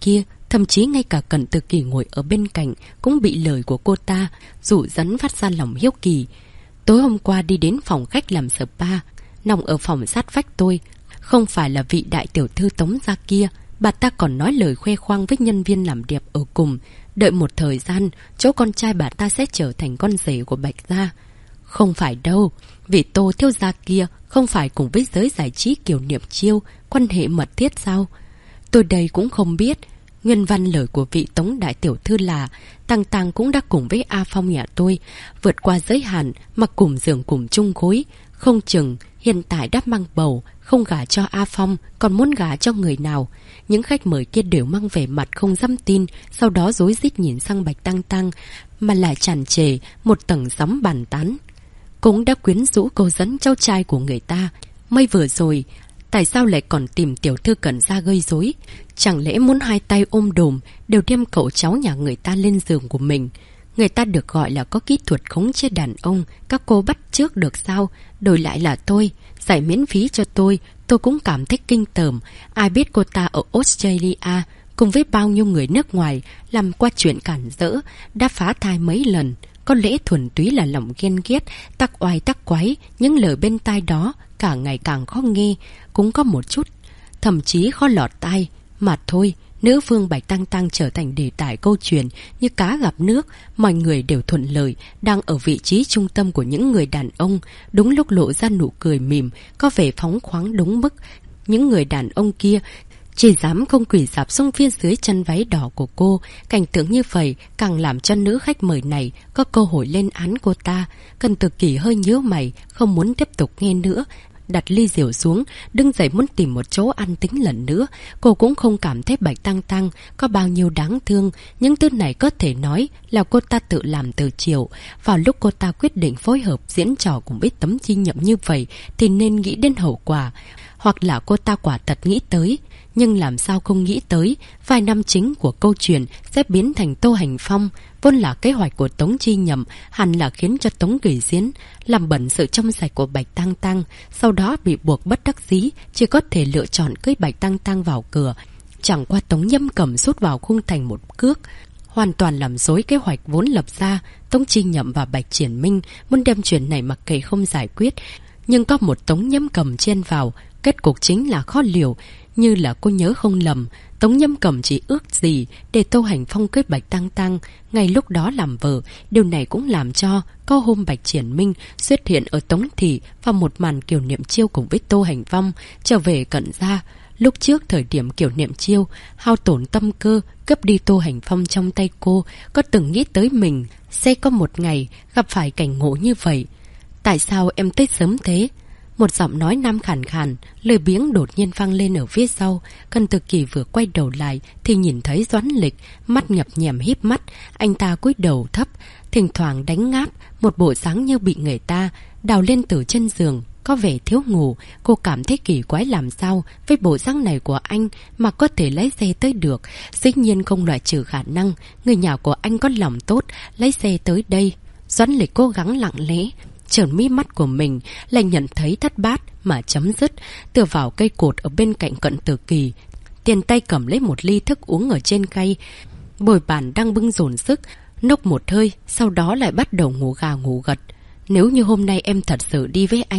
Thậm chí ngay cả Cận Từ Kỳ ngồi ở bên cạnh cũng bị lời của cô ta dụ dấn phát ra lòng hiếu kỳ. Tối hôm qua đi đến phòng khách làm spa, nằm ở phòng sát vách tôi. Không phải là vị đại tiểu thư Tống gia kia, bà ta còn nói lời khoe khoang với nhân viên làm đẹp ở cùng. Đợi một thời gian, chỗ con trai bà ta sẽ trở thành con rể của Bạch gia. Không phải đâu, vị Tô thiếu gia kia không phải cùng với giới giải trí Kiều Niệm Chiêu quan hệ mật thiết sao? Tôi đây cũng không biết. Nguyên văn lời của vị Tống đại tiểu thư là Tăng Tăng cũng đã cùng với A Phong nhà tôi vượt qua giới hạn mà cùng giường cùng chung gối. Không chừng hiện tại đã mang bầu, không gả cho A Phong còn muốn gả cho người nào. Những khách mời kia đều mang vẻ mặt không dám tin, sau đó rối rít nhìn sang Bạch Tăng Tăng mà lại tràn trề một tầng sóng bàn tán. Cũng đã quyến rũ cô dẫn cháu trai của người ta. Mới vừa rồi, tại sao lại còn tìm tiểu thư Cận gia gây rối? Chẳng lẽ muốn hai tay ôm đồm đều đem cậu cháu nhà người ta lên giường của mình? Người ta được gọi là có kỹ thuật khống chế đàn ông, các cô bắt chước được sao? Đổi lại là tôi, giải miễn phí cho tôi cũng cảm thấy kinh tởm. Ai biết cô ta ở Australia cùng với bao nhiêu người nước ngoài làm qua chuyện cản rỡ, đã phá thai mấy lần. Có lẽ thuần túy là lòng ghen ghét, tắc oai tắc quái, những lời bên tai đó càng ngày càng khó nghe, cũng có một chút, thậm chí khó lọt tai. Mà thôi, nữ vương Bạch Tăng Tăng trở thành đề tài câu chuyện như cá gặp nước, mọi người đều thuận lợi, đang ở vị trí trung tâm của những người đàn ông, đúng lúc lộ ra nụ cười mỉm, có vẻ phóng khoáng đúng mức. Những người đàn ông kia chỉ dám không quỳ rạp xuống phía dưới chân váy đỏ của cô. Cảnh tượng như vậy càng làm cho nữ khách mời này có cơ hội lên án cô ta. Cận Từ Kỳ hơi nhíu mày, không muốn tiếp tục nghe nữa, đặt ly rượu xuống, đứng dậy muốn tìm một chỗ ăn tính lần nữa. Cô cũng không cảm thấy Bạch Tăng Tăng có bao nhiêu đáng thương. Những thứ này có thể nói là cô ta tự làm từ chiều. Vào lúc cô ta quyết định phối hợp diễn trò cùng với Tấm Chi Nhậm như vậy thì nên nghĩ đến hậu quả. Hoặc là cô ta quả thật nghĩ tới, nhưng làm sao không nghĩ tới vài năm chính của câu chuyện sẽ biến thành Tô Hành Phong. Vốn là kế hoạch của Tống Chi Nhậm hẳn là khiến cho Tống Kỳ Diễn làm bẩn sự trong sạch của Bạch Tăng Tăng, sau đó bị buộc bất đắc dĩ chỉ có thể lựa chọn cưới Bạch Tăng Tăng vào cửa. Chẳng qua Tống Nhâm Cẩm sút vào khung thành một cước, hoàn toàn làm rối kế hoạch vốn lập ra. Tống Chi Nhậm và Bạch Triển Minh muốn đem chuyện này mặc kệ không giải quyết, nhưng có một Tống Nhâm Cẩm chen vào, kết cục chính là khó liều. Như là cô nhớ không lầm, Tống Nhâm Cẩm chỉ ước gì để Tô Hành Phong cưới Bạch Tăng Tăng ngay lúc đó làm vợ. Điều này cũng làm cho có hôm Bạch Triển Minh xuất hiện ở Tống Thị và một màn Kiều Niệm Chiêu cùng với Tô Hành Phong trở về Cận gia. Lúc trước thời điểm Kiều Niệm Chiêu hao tổn tâm cơ cướp đi Tô Hành Phong trong tay cô, có từng nghĩ tới mình sẽ có một ngày gặp phải cảnh ngộ như vậy? Tại sao em tới sớm thế? Một giọng nói nam khàn khàn, lời biếng đột nhiên vang lên ở phía sau. Cận Từ Kỳ vừa quay đầu lại thì nhìn thấy Doãn Lịch, mắt nhập nhèm híp mắt. Anh ta cúi đầu thấp, thỉnh thoảng đánh ngáp, một bộ dáng như bị người ta đào lên từ chân giường, có vẻ thiếu ngủ. Cô cảm thấy kỳ quái làm sao với bộ dáng này của anh mà có thể lái xe tới được. Dĩ nhiên không loại trừ khả năng người nhà của anh có lòng tốt lái xe tới đây. Doãn Lịch cố gắng lặng lẽ trởn mí mắt của mình, lại nhận thấy thất bát mà chấm dứt, tựa vào cây cột ở bên cạnh Cận Từ Kỳ, tiền tay cầm lấy một ly thức uống ở trên khay. Bồi bàn đang bưng dồn sức, nốc một hơi, sau đó lại bắt đầu ngủ gà ngủ gật. Nếu như hôm nay em thật sự đi với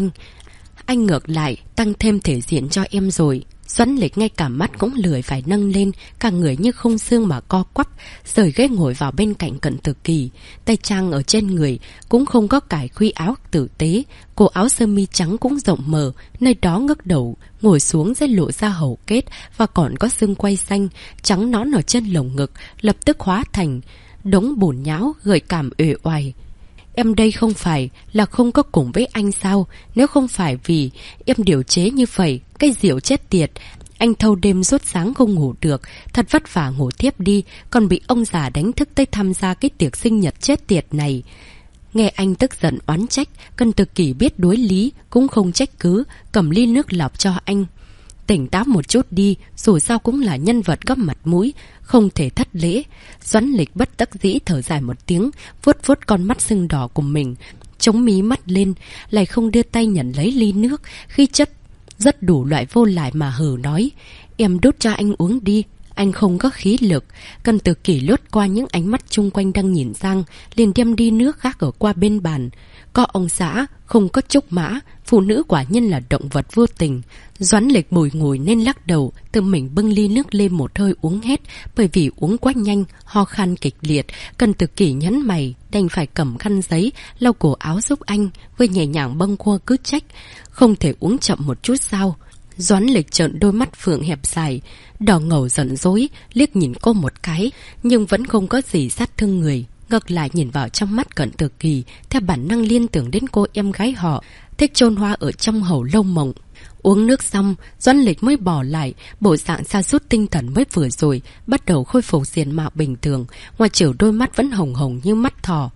anh ngược lại tăng thêm thể diện cho em rồi. Doãn Lịch ngay cả mắt cũng lười phải nâng lên, cả người như không xương mà co quắp, rời ghế ngồi vào bên cạnh Cận Từ Kỳ. Tay trang ở trên người cũng không có cài khuy áo tử tế, cổ áo sơ mi trắng cũng rộng mở, nơi đó ngước đầu ngồi xuống sẽ lộ ra hầu kết và còn có xương quai xanh trắng nõn ở trên lồng ngực, lập tức hóa thành đống bùn nhão gợi cảm uể oải. Em đây không phải là không có cùng với anh sao? Nếu không phải vì em điều chế như vậy, cái rượu chết tiệt, anh thâu đêm suốt sáng không ngủ được, thật vất vả ngủ thiếp đi, còn bị ông già đánh thức tới tham gia cái tiệc sinh nhật chết tiệt này. Nghe anh tức giận oán trách, Cận Từ Kỳ biết đối lý, cũng không trách cứ, cầm ly nước lọc cho anh. Tỉnh táo một chút đi, dù sao cũng là nhân vật có mặt mũi, không thể thất lễ. Doãn Lịch bất đắc dĩ thở dài một tiếng, vuốt vuốt con mắt sưng đỏ của mình, chống mí mắt lên, lại không đưa tay nhận lấy ly nước, khi chất rất đủ loại vô lại mà hừ nói: Em đút cho anh uống đi, Anh không có khí lực. Cần Tử Kỳ lướt qua những ánh mắt chung quanh đang nhìn sang, liền đem đi nước khác ở qua bên bàn. Có ông xã, không có trúc mã, phụ nữ quả nhân là động vật vô tình. Doãn Lịch bồi ngồi nên lắc đầu, tự mình bưng ly nước lên một hơi uống hết, bởi vì uống quá nhanh, ho khan kịch liệt. Cần Tử Kỳ nhấn mày, đành phải cầm khăn giấy, lau cổ áo giúp anh, với nhẹ nhàng bâng quơ cứ trách. Không thể uống chậm một chút sao? Doãn Lịch trợn đôi mắt phượng hẹp dài, đỏ ngầu giận dỗi, liếc nhìn cô một cái, nhưng vẫn không có gì sát thương người. Ngược lại nhìn vào trong mắt Cận Tử Kỳ, theo bản năng liên tưởng đến cô em gái họ, thích chôn hoa ở trong hầu lâu mộng. Uống nước xong, Doãn Lịch mới bỏ lại, bộ dạng sa sút tinh thần mới vừa rồi, bắt đầu khôi phục diện mạo bình thường, ngoài trừ đôi mắt vẫn hồng hồng như mắt thỏ.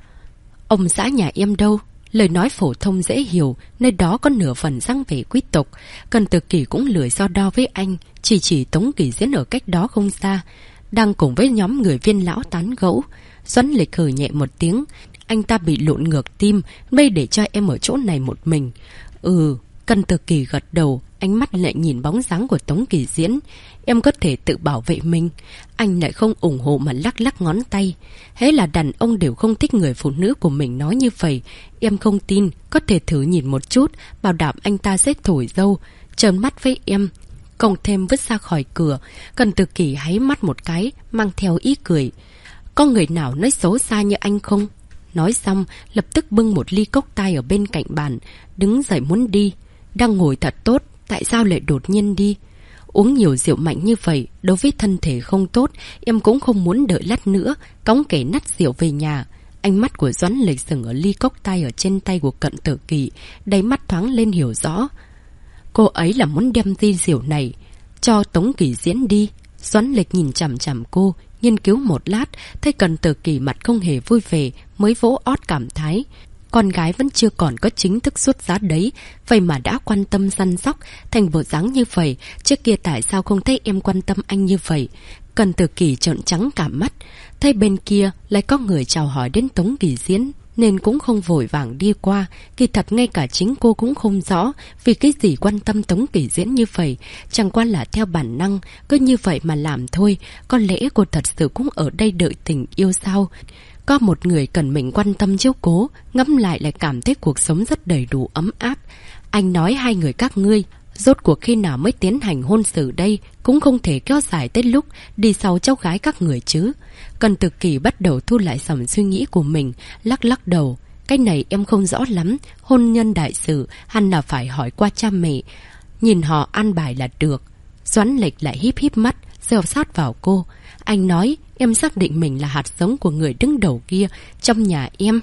Ông xã nhà em đâu? Lời nói phổ thông dễ hiểu, nơi đó có nửa phần dáng vẻ quý tộc. Cận Tử Kỳ cũng lười so đo với anh, chỉ Tống Kỳ Diễn ở cách đó không xa, đang cùng với nhóm người Viên lão tán gẫu. Doãn Lịch hừ nhẹ một tiếng, anh ta bị lộn ngược tim, bây để cho em ở chỗ này một mình. Cận Tử Kỳ gật đầu, ánh mắt lại nhìn bóng dáng của Tống Kỳ Diễn. Em có thể tự bảo vệ mình. Anh lại không ủng hộ mà lắc lắc ngón tay. Hễ là đàn ông đều không thích người phụ nữ của mình nói như vậy. Em không tin, có thể thử nhìn một chút, bảo đảm anh ta sẽ thổi dâu, trợn mắt với em. Cộng thêm vứt ra khỏi cửa. Cận Tử Kỳ háy mắt một cái, mang theo ý cười. Có người nào nói xấu xa như anh không? Nói xong, lập tức bưng một ly cốc tai ở bên cạnh bàn, đứng dậy muốn đi. Đang ngồi thật tốt, tại sao lại đột nhiên đi? Uống nhiều rượu mạnh như vậy, đối với thân thể không tốt, em cũng không muốn đợi lát nữa, cõng kẻ nát rượu về nhà. Ánh mắt của Doãn Lịch dừng ở ly cốc tai ở trên tay của Cận Tử Kỳ, đáy mắt thoáng lên hiểu rõ. Cô ấy là muốn đem ly rượu này cho Tống Kỳ Diễn đi. Doãn Lịch nhìn chằm chằm cô, nghiên cứu một lát, thấy Cận Tử Kỳ mặt không hề vui vẻ, mới vỗ ót cảm thái. Con gái vẫn chưa còn có chính thức xuất giá đấy, vậy mà đã quan tâm săn sóc, thành bộ dáng như vậy, trước kia tại sao không thấy em quan tâm anh như vậy? Cận Tử Kỳ trợn trắng cả mắt, thấy bên kia lại có người chào hỏi đến Tống Kỳ Diễn, nên cũng không vội vàng đi qua. Kỳ thật ngay cả chính cô cũng không rõ vì cái gì quan tâm Tống Kỳ Diễn như vậy, chẳng qua là theo bản năng, cứ như vậy mà làm thôi. Có lẽ cô thật sự cũng ở đây đợi tình yêu sao? Có một người cần mình quan tâm chiếu cố, ngẫm lại lại cảm thấy cuộc sống rất đầy đủ ấm áp. Anh nói hai người các ngươi, rốt cuộc khi nào mới tiến hành hôn sự đây, cũng không thể kéo dài tới lúc đi sau cháu gái các người chứ. Cận Tử Kỳ bắt đầu thu lại dòng suy nghĩ của mình, lắc lắc đầu. Cái này em không rõ lắm, hôn nhân đại sự hẳn là phải hỏi qua cha mẹ, nhìn họ an bài là được. Doãn Lịch lại híp híp mắt, dèo sát vào cô. Anh nói em xác định mình là hạt giống của người đứng đầu kia trong nhà em.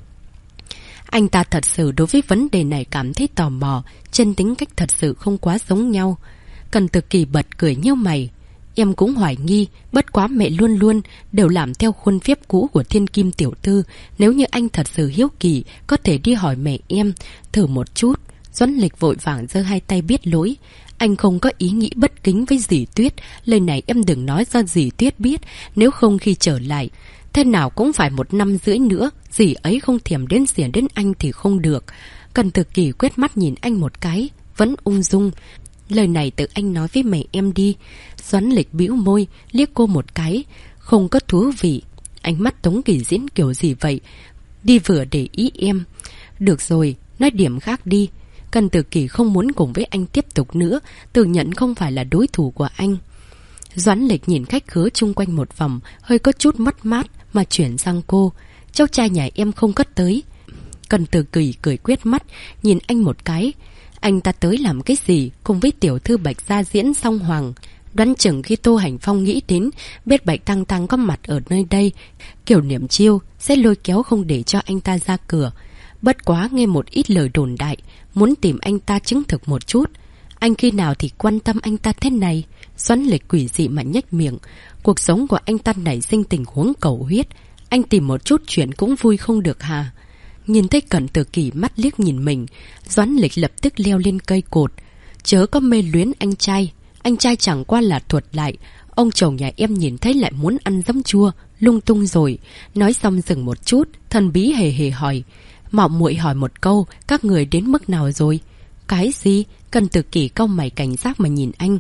Anh ta thật sự đối với vấn đề này cảm thấy tò mò, trên tính cách thật sự không quá giống nhau. Cận Tử Kỳ bật cười nhíu mày. Em cũng hoài nghi, bất quá mẹ luôn luôn đều làm theo khuôn phép cũ của Thiên Kim tiểu thư. Nếu như anh thật sự hiếu kỳ, có thể đi hỏi mẹ em, thử một chút. Doãn Lịch vội vàng giơ hai tay biết lỗi. Anh không có ý nghĩ bất kính với dì Tuyết, lời này em đừng nói do dì Tuyết biết, nếu không khi trở lại, thế nào cũng phải 1 năm rưỡi nữa, dì ấy không thèm đến xiển đến anh thì không được. Cận Tử Kỳ quét mắt nhìn anh một cái, vẫn ung dung. Lời này tự anh nói với mẹ em đi. Doãn Lịch bĩu môi, liếc cô một cái, không có thú vị. Ánh mắt Tống Kỳ Diễn kiểu gì vậy? Đi vừa để ý em. Được rồi, nói điểm khác đi. Cận Tử Kỳ không muốn cùng với anh tiếp tục nữa, tự nhận không phải là đối thủ của anh. Doãn Lịch nhìn khách khứa chung quanh một vòng, hơi có chút mất mát mà chuyển sang cô. Cháu trai nhà em không có tới. Cận Tử Kỳ cười quét mắt, nhìn anh một cái. Anh ta tới làm cái gì cùng với tiểu thư Bạch Gia Diễn song hoàng? Đoán chừng khi Tô Hành Phong nghĩ đến, biết Bạch Tăng Tăng có mặt ở nơi đây, kiểu niệm chiêu sẽ lôi kéo không để cho anh ta ra cửa. Bất quá nghe một ít lời đồn đại, muốn tìm anh ta chứng thực một chút. Anh khi nào thì quan tâm anh ta thế này? Doãn Lịch quỷ dị mà nhếch miệng. Cuộc sống của anh ta nảy sinh tình huống cầu huyết, anh tìm một chút chuyện cũng vui không được hả? Nhìn thấy Cận Tử Kỳ mắt liếc nhìn mình, Doãn Lịch lập tức leo lên cây cột. Chớ có mê luyến anh trai chẳng qua là thuật lại. Ông chồng nhà em nhìn thấy lại muốn ăn giấm chua, lung tung rồi. Nói xong dừng một chút, thần bí hề hề hỏi. Mạo muội hỏi một câu, các người đến mức nào rồi? Cái gì? Cận Tử Kỳ cau mày cảnh giác mà nhìn anh.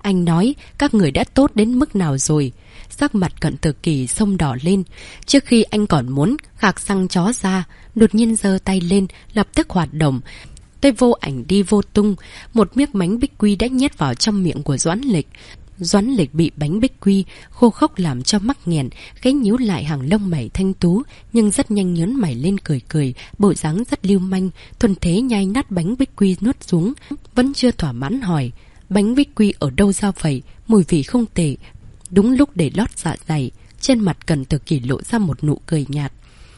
Anh nói, các người đã tốt đến mức nào rồi? Sắc mặt Cận Tử Kỳ xông đỏ lên. Trước khi anh còn muốn khạc răng chó ra, đột nhiên giơ tay lên, lập tức hoạt động. Tay vô ảnh đi vô tung, một miếng bánh bích quy đã nhét vào trong miệng của Doãn Lịch. Doãn Lịch bị bánh bích quy khô khốc làm cho mắc nghẹn, gáy nhíu lại hàng lông mày thanh tú, nhưng rất nhanh nhớn mày lên cười cười, bộ dáng rất lưu manh, thuần thế nhai nát bánh bích quy nuốt xuống, vẫn chưa thỏa mãn hỏi: bánh bích quy ở đâu ra vậy? Mùi vị không tệ, đúng lúc để lót dạ dày. Trên mặt Cận Tử Kỳ lộ ra một nụ cười nhạt.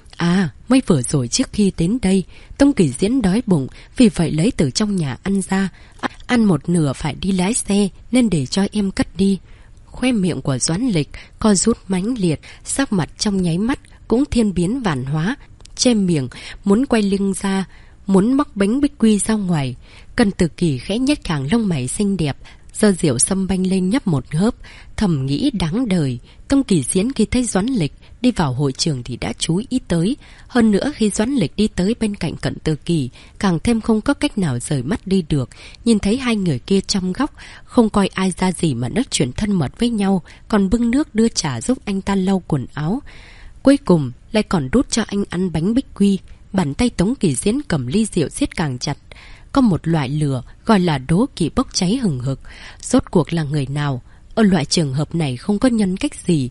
À, mới vừa rồi trước khi đến đây, Tông Kỳ Diễn đói bụng, vì vậy lấy từ trong nhà ăn ra. Ăn một nửa phải đi lái xe, nên để cho em cất đi. Khoe miệng của Doãn Lịch co rút mãnh liệt, sắc mặt trong nháy mắt cũng thiên biến vạn hóa, che miệng, muốn quay lưng ra, muốn móc bánh bích quy ra ngoài. Cận Tử Kỳ khẽ nhếch hàng lông mày xinh đẹp, giơ rượu sâm banh lên nhấp một hớp, thầm nghĩ đáng đời. Tông Kỳ Diễn khi thấy Doãn Lịch đi vào hội trường thì đã chú ý tới. Hơn nữa khi Doãn Lịch đi tới bên cạnh Cận Tử Kỳ, càng thêm không có cách nào rời mắt đi được. Nhìn thấy hai người kia trong góc, không coi ai ra gì mà nói chuyện thân mật với nhau, còn bưng nước đưa trà giúp anh ta lau quần áo. Cuối cùng lại còn đút cho anh ăn bánh bích quy. Bàn tay Tống Kỳ Diễn cầm ly rượu siết càng chặt. Có một loại lửa gọi là đố kỵ bốc cháy hừng hực. Rốt cuộc là người nào? Ở loại trường hợp này không có nhân cách gì.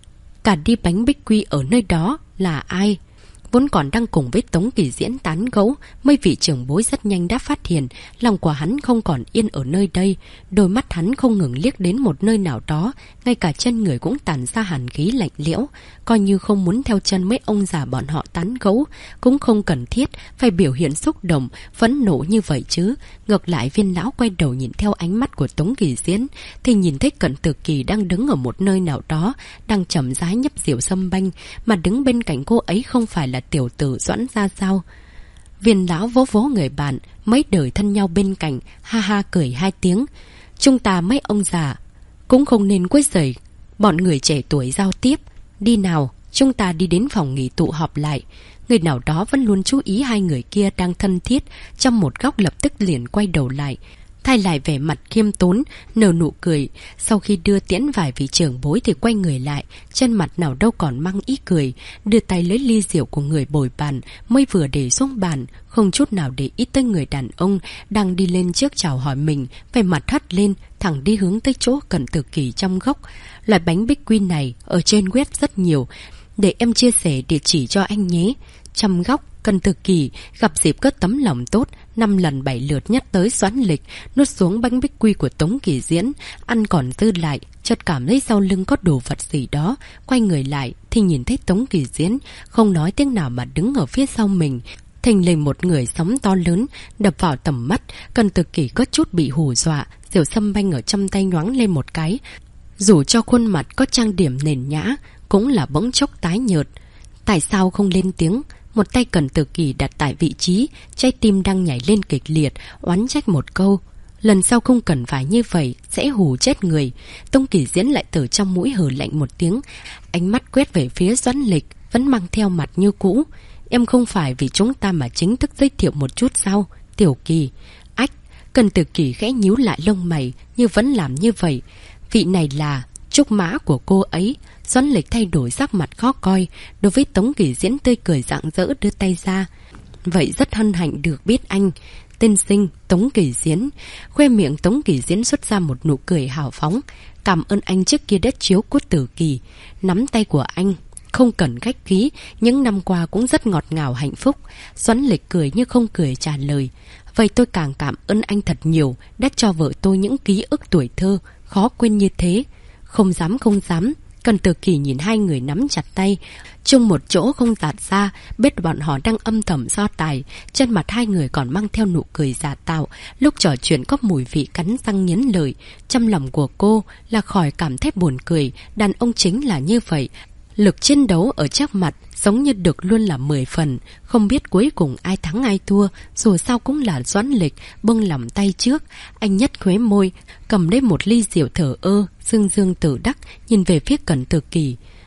Cả đi bánh bích quy ở nơi đó là ai? Vốn còn đang cùng với Tống Kỳ Diễn tán gẫu, mấy vị trưởng bối rất nhanh đã phát hiện lòng của hắn không còn yên ở nơi đây. Đôi mắt hắn không ngừng liếc đến một nơi nào đó, ngay cả chân người cũng tản ra hàn khí lạnh lẽo. Coi như không muốn theo chân mấy ông già bọn họ tán gẫu, cũng không cần thiết phải biểu hiện xúc động, phẫn nộ như vậy chứ. Ngược lại Viên lão quay đầu nhìn theo ánh mắt của Tống Kỳ Diễn, thì nhìn thấy Cận Tử Kỳ đang đứng ở một nơi nào đó, đang chậm rãi nhấp rượu sâm banh, mà đứng bên cạnh cô ấy không phải là tiểu tử Doãn ra sao? Viên lão vỗ vỗ người bạn, mấy đời thân nhau bên cạnh, ha ha cười hai tiếng. Chúng ta mấy ông già cũng không nên quấy rầy bọn người trẻ tuổi giao tiếp. Đi nào, chúng ta đi đến phòng nghỉ tụ họp lại. Người nào đó vẫn luôn chú ý hai người kia đang thân thiết, trong một góc lập tức liền quay đầu lại, thay lại vẻ mặt khiêm tốn, nở nụ cười. Sau khi đưa tiễn vài vị trưởng bối thì quay người lại, trên mặt nào đâu còn mang ý cười, đưa tay lấy ly rượu của người bồi bàn, mới vừa để xuống bàn, không chút nào để ý tới người đàn ông đang đi lên trước chào hỏi mình, vẻ mặt hất lên, thẳng đi hướng tới chỗ Cận Tử Kỳ trong góc. Loại bánh bích quy này ở trên web rất nhiều, để em chia sẻ địa chỉ cho anh nhé. Trong góc, Cận Tử Kỳ gặp dịp cất tấm lòng tốt, 5 lần 7 lượt nhắc tới Doãn Lịch, nuốt xuống bánh bích quy của Tống Kỳ Diễn, ăn còn dư lại, chợt cảm thấy sau lưng có đồ vật gì đó, quay người lại thì nhìn thấy Tống Kỳ Diễn không nói tiếng nào mà đứng ở phía sau mình. Thình lình một người sóng to lớn đập vào tầm mắt, Cận Tử Kỳ có chút bị hù dọa, rượu sâm banh ở trong tay nhoáng lên một cái, dù cho khuôn mặt có trang điểm nền nhã cũng là bỗng chốc tái nhợt. Tại sao không lên tiếng? Một tay Cận Tử Kỳ đặt tại vị trí, trái tim đang nhảy lên kịch liệt, oán trách một câu: lần sau không cần phải như vậy, sẽ hù chết người. Tống Kỳ Diễn lại từ trong mũi hừ lạnh một tiếng, ánh mắt quét về phía Doãn Lịch, vẫn mang theo mặt như cũ. Em không phải vì chúng ta mà chính thức giới thiệu một chút sao, Tiểu Kỳ? Ách! Cận Tử Kỳ khẽ nhíu lại lông mày, như vẫn làm như vậy. Vị này là trúc mã của cô ấy. Doãn Lịch thay đổi sắc mặt khó coi, đối với Tống Kỳ Diễn tươi cười rạng rỡ đưa tay ra. Vậy rất hân hạnh được biết anh. Tên sinh Tống Kỳ Diễn. Khoe miệng Tống Kỳ Diễn xuất ra một nụ cười hào phóng. Cảm ơn anh trước kia đã chiếu cố Tử Kỳ. Nắm tay của anh, không cần khách khí, những năm qua cũng rất ngọt ngào hạnh phúc. Doãn Lịch cười như không cười trả lời: vậy tôi càng cảm ơn anh thật nhiều, đã cho vợ tôi những ký ức tuổi thơ khó quên như thế. Không dám không dám. Cận Tử Kỳ nhìn hai người nắm chặt tay, chung một chỗ không giạt ra, biết bọn họ đang âm thầm so tài. Trên mặt hai người còn mang theo nụ cười giả tạo, lúc trò chuyện có mùi vị cắn răng nghiến lợi. Trong lòng của cô là khỏi cảm thấy buồn cười, đàn ông chính là như vậy. Lực chiến đấu ở trước mặt giống như được luôn là 10 phần, không biết cuối cùng ai thắng ai thua, dù sao cũng là Doãn Lịch bưng lòng tay trước. Anh nhất khóe môi, cầm lấy một ly rượu thở ơ, dương dương tự đắc nhìn về phía Cận Tử Kỳ.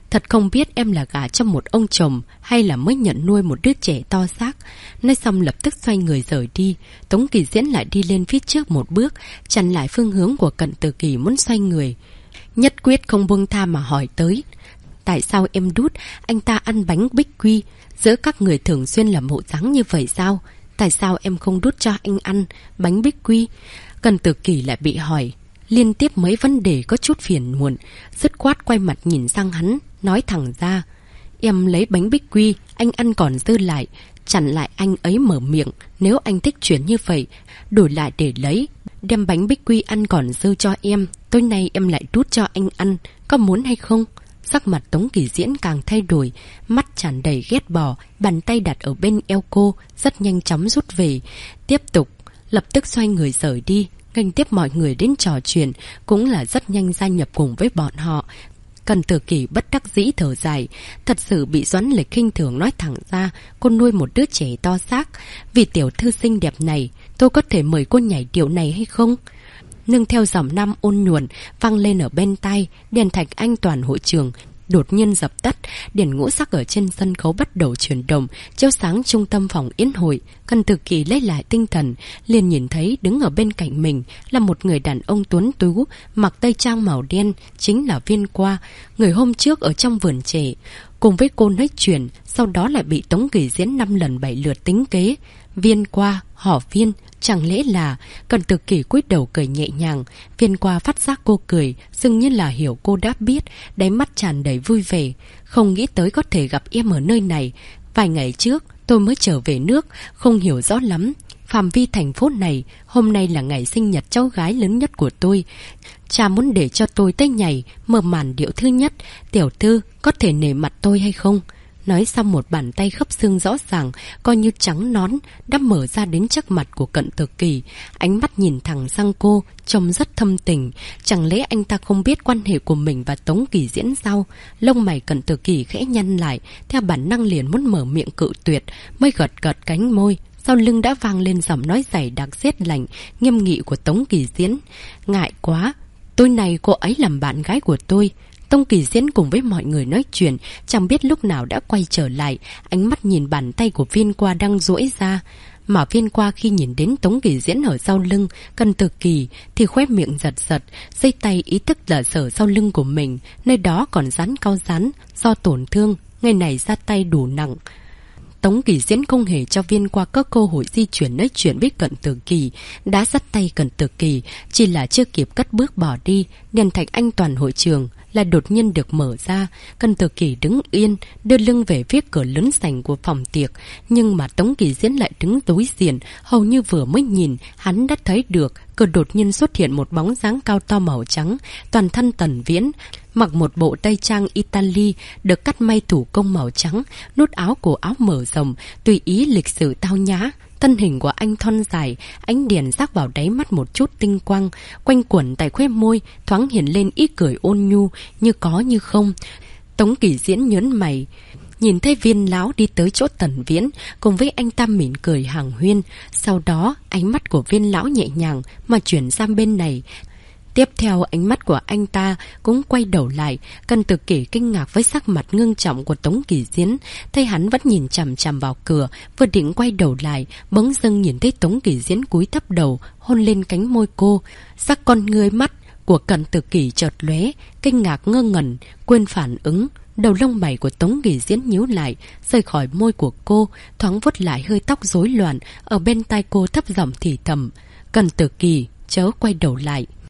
Thật không biết em là gả cho một ông chồng hay là mới nhận nuôi một đứa trẻ to xác. Nói xong lập tức xoay người rời đi. Tống Kỳ Diễn lại đi lên phía trước một bước, chặn lại phương hướng của Cận Tử Kỳ muốn xoay người. Nhất quyết không buông tha mà hỏi tới. Tại sao em đút anh ta ăn bánh bích quy? Giữa các người thường xuyên làm bộ dáng như vậy sao? Tại sao em không đút cho anh ăn bánh bích quy? Cận Tử Kỳ lại bị hỏi liên tiếp mấy vấn đề có chút phiền muộn, dứt khoát quay mặt nhìn sang hắn, nói thẳng ra. Em lấy bánh bích quy, anh ăn còn dư lại. Chặn lại anh ấy mở miệng, nếu anh thích chuyển như vậy, đổi lại để lấy. Đem bánh bích quy ăn còn dư cho em, tối nay em lại đút cho anh ăn, có muốn hay không? Sắc mặt Tống Kỳ Diễn càng thay đổi, mắt tràn đầy ghét bỏ, bàn tay đặt ở bên eo cô, rất nhanh chóng rút về. Tiếp tục, lập tức xoay người rời đi, nghênh tiếp mọi người đến trò chuyện, cũng là rất nhanh gia nhập cùng với bọn họ. Cận Tử Kỳ bất đắc dĩ thở dài, thật sự bị Doãn Lịch khinh thường nói thẳng ra, cô nuôi một đứa trẻ to xác. Vì tiểu thư xinh đẹp này, tôi có thể mời cô nhảy điệu này hay không? Nương theo giọng nam ôn nhuần vang lên ở bên tai, đèn thạch anh toàn hội trường đột nhiên dập tắt, đèn ngũ sắc ở trên sân khấu bắt đầu chuyển động, chiếu sáng trung tâm phòng yến hội. Cận Tử Kỳ lấy lại tinh thần, liền nhìn thấy đứng ở bên cạnh mình là một người đàn ông tuấn tú, mặc tây trang màu đen, chính là Viên Qua, người hôm trước ở trong vườn trẻ cùng với cô nói chuyện, sau đó lại bị Tống Kỳ Diễn 5 lần 7 lượt tính kế. Viên Qua, họ Viên, chẳng lẽ là... Cận Tử Kỳ cúi đầu cười nhẹ nhàng. Viên Qua phát giác cô cười, dường như là hiểu cô đã biết, đáy mắt tràn đầy vui vẻ. Không nghĩ tới có thể gặp em ở nơi này. Vài ngày trước tôi mới trở về nước, không hiểu rõ lắm phạm vi thành phố này. Hôm nay là ngày sinh nhật cháu gái lớn nhất của tôi. Cha muốn để cho tôi tới nhảy mở màn điệu thứ nhất. Tiểu thư có thể nể mặt tôi hay không? Nói xong một bàn tay khớp xương rõ ràng, coi như trắng nón, đã mở ra đến trước mặt của Cận Tử Kỳ. Ánh mắt nhìn thẳng sang cô, trông rất thâm tình. Chẳng lẽ anh ta không biết quan hệ của mình và Tống Kỳ Diễn sao? Lông mày Cận Tử Kỳ khẽ nhăn lại, theo bản năng liền muốn mở miệng cự tuyệt, mới gật gật cánh môi. Sau lưng đã vang lên giọng nói dày đặc rét lạnh, nghiêm nghị của Tống Kỳ Diễn. Ngại quá, tối nay cô ấy làm bạn gái của tôi. Tống Kỳ Diễn cùng với mọi người nói chuyện, chẳng biết lúc nào đã quay trở lại, ánh mắt nhìn bàn tay của Viên Qua đang duỗi ra. Mà Viên Qua khi nhìn đến Tống Kỳ Diễn ở sau lưng Cận Tử Kỳ thì khóe miệng giật giật, giây tay ý thức là sờ sau lưng của mình, nơi đó còn dán cao dán, do tổn thương, ngày này ra tay đủ nặng. Tống Kỳ Diễn không hề cho Viên Qua có cơ hội di chuyển nói chuyện với Cận Tử Kỳ, đã dắt tay Cận Tử Kỳ, chỉ là chưa kịp cất bước bỏ đi, đèn thạch anh toàn hội trường là đột nhiên được mở ra. Cận Tử Kỳ đứng yên, đưa lưng về phía cửa lớn sảnh của phòng tiệc, nhưng mà Tống Kỳ Diễn lại đứng đối diện, hầu như vừa mới nhìn, hắn đã thấy được cửa đột nhiên xuất hiện một bóng dáng cao to màu trắng, toàn thân tần viễn, mặc một bộ tây trang Italy được cắt may thủ công màu trắng, nút áo cổ áo mở rộng, tùy ý lịch sự tao nhã. Thân hình của anh thon dài, ánh đèn rắc vào đáy mắt một chút tinh quang, quanh quẩn tại khóe môi, thoáng hiện lên ý cười ôn nhu, như có như không. Tống Kỳ Diễn nhớn mày, nhìn thấy Viên lão đi tới chỗ Tần Viễn, cùng với anh ta mỉm cười hàng huyên. Sau đó, ánh mắt của Viên lão nhẹ nhàng mà chuyển sang bên này. Tiếp theo ánh mắt của anh ta cũng quay đầu lại. Cận Tử Kỳ kinh ngạc với sắc mặt ngưng trọng của Tống Kỳ Diễn, thấy hắn vẫn nhìn chằm chằm vào cửa, vừa định quay đầu lại, bỗng dưng nhìn thấy Tống Kỳ Diễn cúi thấp đầu, hôn lên cánh môi cô. Sắc con ngươi mắt của Cận Tử Kỳ chợt lóe, kinh ngạc ngơ ngẩn, quên phản ứng. Đầu lông mày của Tống Kỳ Diễn nhíu lại, rời khỏi môi của cô, thoáng vuốt lại hơi tóc rối loạn, ở bên tai cô thấp giọng thì thầm: Cận Tử Kỳ, chớ quay đầu lại.